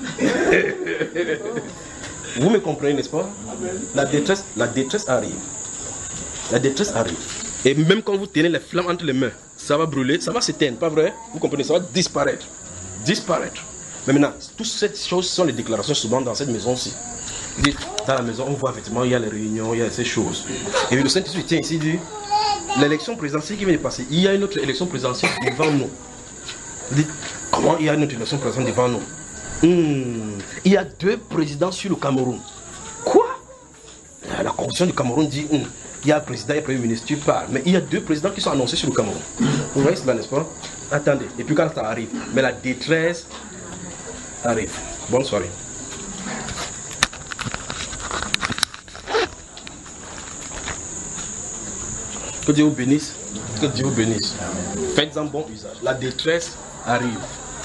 Vous me comprenez, n'est-ce pas? La détresse arrive. La détresse arrive. Et même quand vous tenez les flammes entre les mains, ça va brûler, ça va s'éteindre, pas vrai? Vous comprenez, ça va disparaître. Disparaître. Mais maintenant, toutes ces choses sont les déclarations souvent dans cette maison-ci. Dans la maison, on voit effectivement, il y a les réunions, il y a ces choses. Et le Saint-Esprit tient ici, dit, l'élection présidentielle qui vient de passer, il y a une autre élection présidentielle devant nous. Dit, comment il y a une autre élection présidentielle devant nous? Il y a 2 présidents sur le Cameroun. Quoi? La constitution du Cameroun dit, il y a un président et un premier ministre, tu parles. Mais il y a 2 présidents qui sont annoncés sur le Cameroun. Vous voyez cela, n'est-ce pas? Attendez, et puis quand ça arrive, mais la détresse arrive. Bonne soirée. Que Dieu vous bénisse. Que Dieu vous bénisse. Faites-en bon usage. La détresse arrive.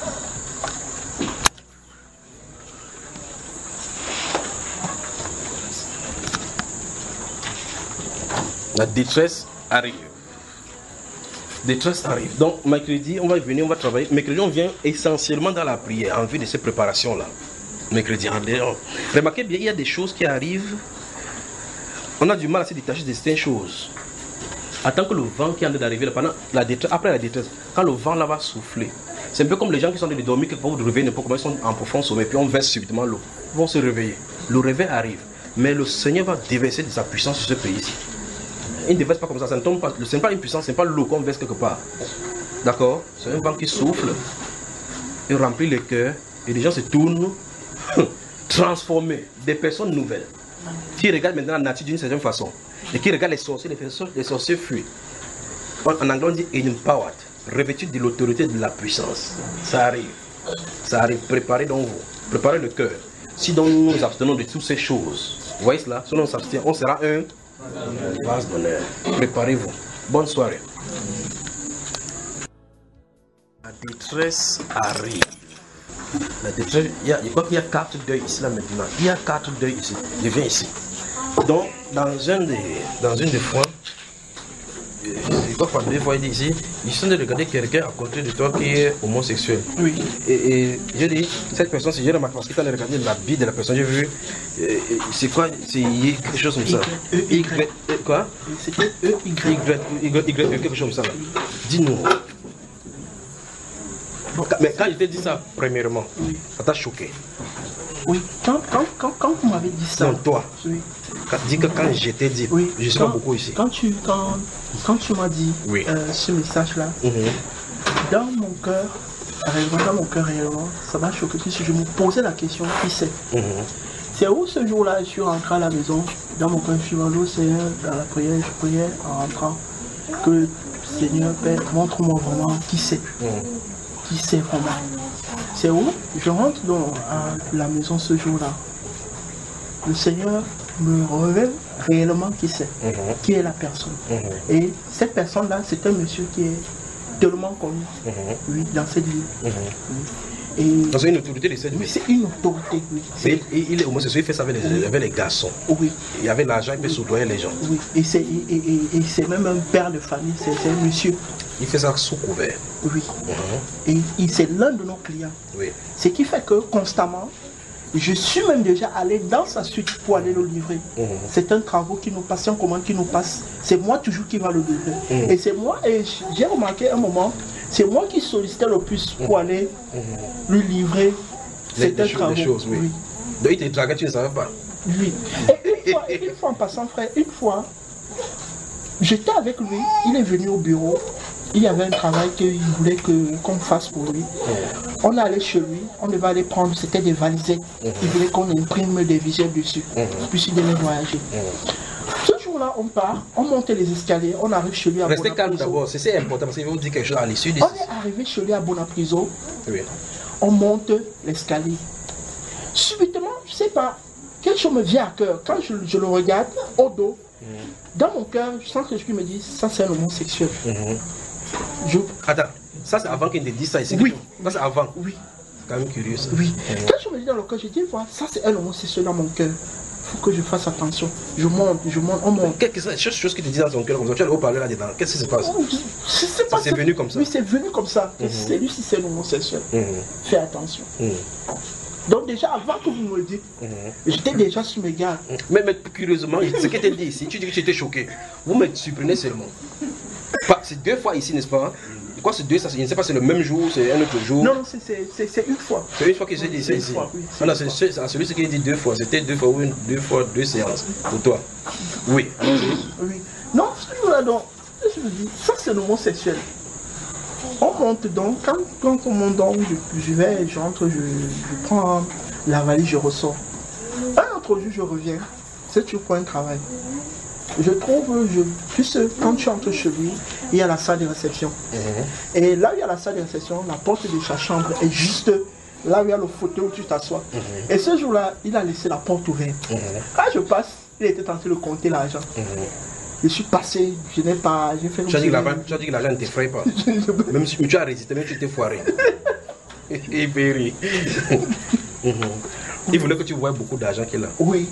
La détresse arrive. Détresse arrive. Donc, mercredi, on va venir, on va travailler. Mercredi, on vient essentiellement dans la prière en vue de ces préparations-là. Mercredi, en dehors. Remarquez bien, il y a des choses qui arrivent. On a du mal à se détacher de certaines choses. Attends que le vent qui est en train d'arriver, après la détresse, quand le vent là va souffler, c'est un peu comme les gens qui sont en train de dormir, quelque part vous réveillez n'importe comment, ils sont en profond sommeil, puis on verse subitement l'eau. Ils vont se réveiller. Le réveil arrive. Mais le Seigneur va déverser de sa puissance sur ce pays-ci. Il ne déverse pas comme ça, ça ne tombe pas. Ce n'est pas une puissance, ce n'est pas l'eau qu'on verse quelque part. D'accord? C'est un vent qui souffle, il remplit le cœur, et les gens se tournent, transformés, des personnes nouvelles, qui regardent maintenant la nature d'une certaine façon, et qui regardent les sorciers fuient. En anglais on dit empowered, revêtus de l'autorité de la puissance. Ça arrive, préparez donc vous, préparez le cœur. Si donc nous nous abstenons de toutes ces choses, vous voyez cela, si on s'abstient, on sera un vase d'honneur. Préparez-vous. Bonne soirée. La détresse arrive. La détresse, je crois qu'il y a 4 deuils ici là maintenant. Il y a 4 deuils ici. Je viens ici. Donc, dans une des fois, je crois que 2 fois il dit ici, ils sont de regarder quelqu'un à côté de toi qui est homosexuel. Oui. Et je dis, cette personne, si j'ai remarqué, parce que quand j'ai regardé la vie de la personne, j'ai vu, c'est quoi, c'est quelque chose comme ça. Quoi? C'était quelque chose comme ça. Dis-nous. Mais quand je t'ai dit ça, premièrement, ça t'a choqué.
Oui, quand vous m'avez dit ça.
Non, toi. Oui. Dis que quand je t'ai dit, oui, je ne suis pas beaucoup ici.
Quand tu m'as dit ce message-là, dans mon cœur, réellement, ça m'a choqué puisque je me posais la question, qui c'est? C'est où ce jour-là, je suis rentré à la maison, dans mon cœur, je suis allé au Seigneur, dans la prière, je priais en rentrant, que Seigneur, Père, montre-moi vraiment qui c'est. Qui c'est vraiment. C'est où? Je rentre à la maison ce jour-là. Le Seigneur me révèle réellement qui c'est, qui est la personne. Et cette personne-là, c'est un monsieur qui est tellement connu, oui, dans cette ville.
Donc c'est une autorité de cette ville.
Oui, c'est une autorité, oui.
Il est homosexuel, il fait ça avec les garçons.
Oui.
Il avait l'argent, il peut soudoyer les gens.
Oui, et c'est même un père de famille, c'est un monsieur.
Il fait ça sous couvert.
Oui. Et c'est l'un de nos clients. Oui. Ce qui fait que constamment, je suis même déjà allé dans sa suite pour aller le livrer. C'est un travaux qui nous passe, un commande qui nous passe. C'est moi toujours qui va le livrer. Et c'est moi, et j'ai remarqué un moment, c'est moi qui sollicitais le plus pour aller lui livrer certains travaux.
Choses, oui. Donc il te draguait, tu ne savais pas.
Oui. Et une fois en passant, frère, une fois, j'étais avec lui, il est venu au bureau. Il y avait un travail qu'il voulait qu'on fasse pour lui. On est allé chez lui, on devait aller prendre, c'était des valisettes. Il voulait qu'on imprime des visuels dessus, puisqu'il devait voyager. Ce jour-là, on part, on monte les escaliers, on arrive chez lui à Bonapriso.
Restez calme d'abord, c'est important parce qu'il va vous dire quelque chose à l'issue.
On est arrivé chez lui à Bonapriso, on monte l'escalier. Subitement, je ne sais pas, quelque chose me vient à cœur. Quand je le regarde, au dos, dans mon cœur, je sens que je me dis, ça c'est un homosexuel.
Attends, ça c'est avant qu'il te dise ça ici.
Oui.
Ça c'est avant.
Oui.
C'est quand même curieux ça.
Oui. Quand je me dis dans le cœur, je dis, voilà, ça c'est un homosexuel dans mon cœur. Il faut que je fasse attention. Je monte, on monte.
Qu'est-ce que c'est chose qui te dit dans ton cœur comme ça? Tu as le haut-parleur là-dedans. Qu'est-ce qui se passe?
Je sais pas.
C'est venu comme ça.
Oui, c'est venu comme ça. C'est lui si c'est un homosexuel. Fais attention. Donc déjà, avant que vous me le dites, j'étais déjà sur mes gardes.
Mais curieusement, ce que tu as dit ici, tu dis que tu étais choqué. Vous me surprenez seulement. C'est 2 fois ici, n'est-ce pas? Quoi, c'est 2, ça, je ne sais pas, c'est le même jour, c'est un autre jour.
Non, c'est une fois.
C'est une fois que j'ai dit ça ici. Ah non, c'est celui qui a dit 2 fois. C'était 2 fois, oui, 2 fois, 2 séances pour toi. Oui, allons-y.
Oui. Non, ce jour-là, donc, je me dis, ça c'est l'homosexuel. On monte donc, quand on monte donc, j'entre, je prends la valise, je ressors. Un autre jour, je reviens. C'est toujours pour un travail. Je trouve, quand tu entres chez lui, il y a la salle de réception. Et là où il y a la salle de réception, la porte de sa chambre est juste là où il y a le fauteuil où tu t'assois. Et ce jour-là, il a laissé la porte ouverte. Quand je passe, il était en train de compter l'argent. Je suis passé, je n'ai pas...
Tu as dit que l'argent ne t'effraie pas. Même si tu as résisté, même si tu t'es foiré. Il périt. Il voulait que tu voies beaucoup d'argent qu'il a.
Oui.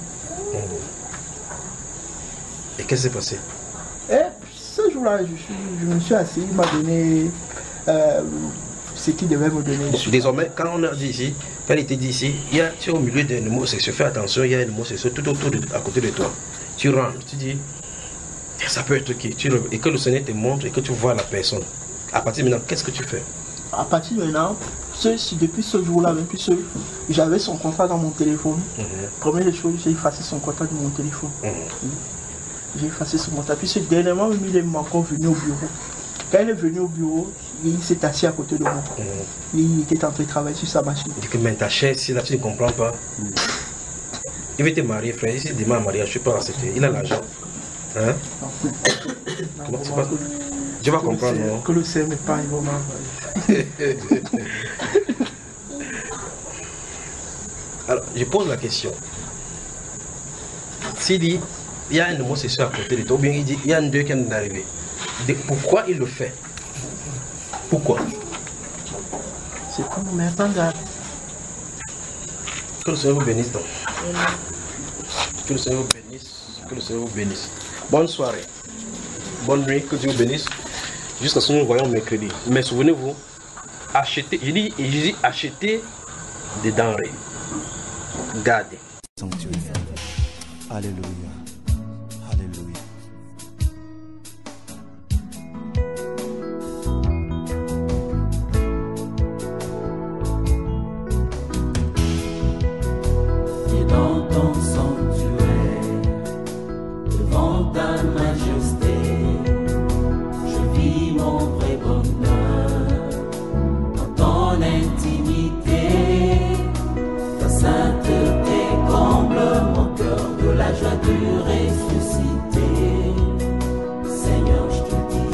Et qu'est-ce qui s'est passé?
Ce jour-là, je me suis assis, il m'a donné ce qu'il devait me donner.
Désormais, quand on a dit ici, quand il était dit ici, tu es au milieu d'un homosexuel, fais attention, il y a un homosexuel tout autour à côté de toi. Tu rentres, tu dis, ça peut être qui? Et que le Seigneur te montre et que tu vois la personne. À partir de maintenant, qu'est-ce que tu fais? À partir de maintenant,
depuis ce jour-là, même plus j'avais son contrat dans mon téléphone. Première des choses, j'ai effacé son contrat de mon téléphone. J'ai effacé son contrat. Puis dernièrement, il est encore venu au bureau. Quand il est venu au bureau, il s'est assis à côté de moi. Il était en train de travailler sur sa machine.
Il dit que mais ta chaise, si là tu ne comprends pas. Il veut te marier, frère. Il s'est demandé un mariage, je ne suis pas accepté. Il a l'argent. Hein? Comment c'est pas? Je vais comprendre.
Que le Seigneur pas un moment.
Alors, je pose la question. S'il dit, il y a un homosexuel à côté de toi, ou bien il dit, il y a un deux qui vient d'arriver. Pourquoi il le fait? Pourquoi?
C'est pour nous mettre en garde.
Que le Seigneur vous bénisse donc. Que le Seigneur vous bénisse. Que le Seigneur vous bénisse. Bonne soirée. Bonne nuit. Que Dieu vous bénisse. Jusqu'à ce que nous voyons mercredi. Mais souvenez-vous, achetez, je dis achetez des denrées. Gardez.
Alléluia. Alléluia.
Et dans ton sanctuaire, devant ta majesté, je vis mon vrai bonheur dans ton intimité. Ta sainteté comble mon cœur de la joie de ressusciter. Seigneur, je te dis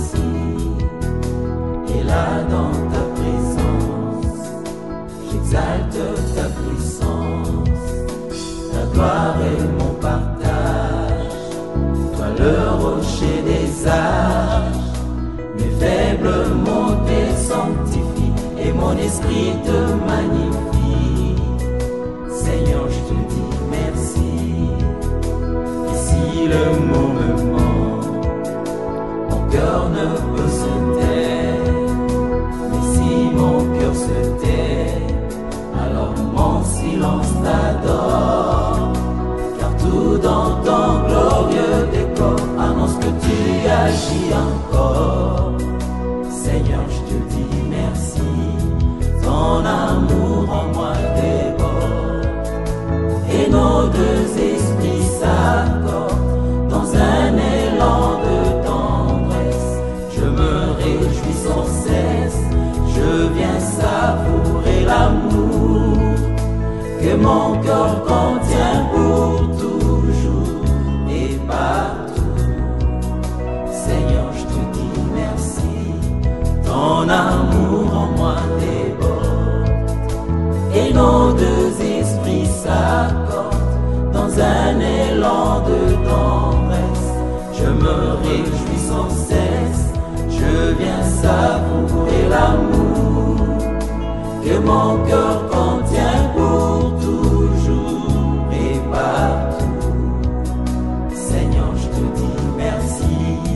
merci. Et là dans ta présence, j'exalte ta puissance. Ta gloire est mon partage. Toi le rocher des âges. Mes faibles mots te sanctifient et mon esprit te magnifie. Seigneur, je te dis merci. Et si le mot me ment, mon cœur ne peut se taire. Mais si mon cœur se tait, alors mon silence t'adore. Car tout dans ton glorieux décor annonce que tu agis encore. Seigneur, je te dis merci. Ton amour en moi déborde. Et nos deux esprits s'accordent dans un élan de tendresse. Je me réjouis sans cesse. Je viens savourer l'amour que mon cœur contient pour toujours et partout. Seigneur, je te dis merci. Ton amour en moi déborde. Et nos deux esprits s'accordent dans un élan de tendresse. Je me réjouis sans cesse. je viens savourer l'amour que mon cœur contient pour toujours et partout. Seigneur, je te dis merci.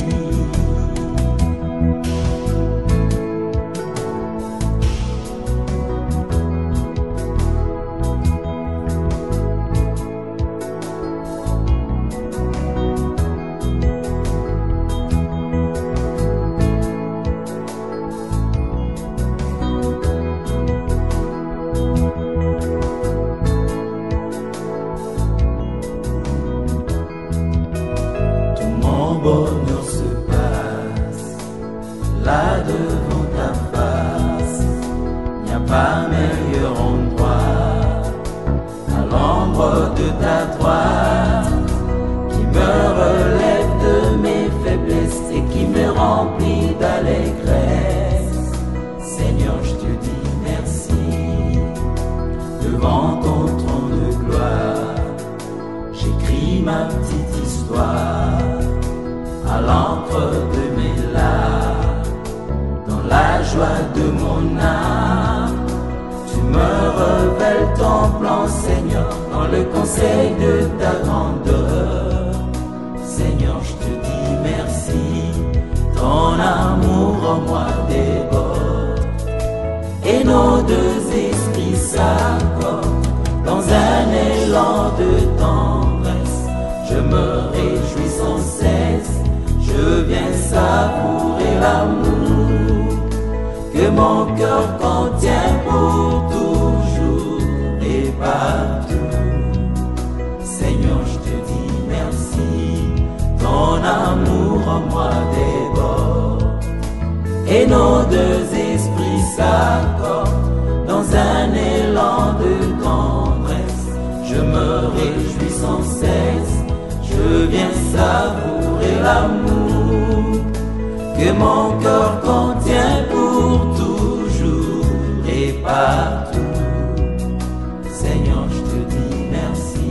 Bonheur se passe là devant ta face. Il n'y a pas meilleur endroit à l'ombre de ta droite qui me relève de mes faiblesses et qui me remplit d'allégresse. Seigneur, je te dis merci. Devant ton trône de gloire, j'écris ma petite histoire à l'encre de mes larmes, dans la joie de mon âme. Tu me révèles ton plan, Seigneur, dans le conseil de ta grandeur. Seigneur, je te dis merci, ton amour en moi déborde, et nos deux esprits s'accordent dans un élan de tendresse. Je me réjouis sans cesse. Je viens savourer l'amour que mon cœur contient pour toujours et partout. Seigneur, je te dis merci, ton amour en moi déborde, et nos deux esprits s'accordent dans un élan de tendresse. Je me réjouis sans cesse, je viens savourer l'amour que mon cœur contient pour toujours et partout. Seigneur, je te dis merci.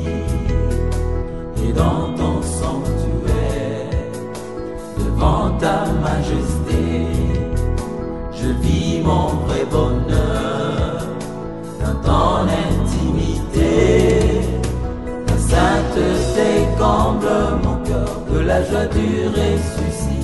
Et dans ton sanctuaire, devant ta majesté, je vis mon vrai bonheur dans ton intimité. Ta sainteté comble mon cœur de la joie du ressuscité.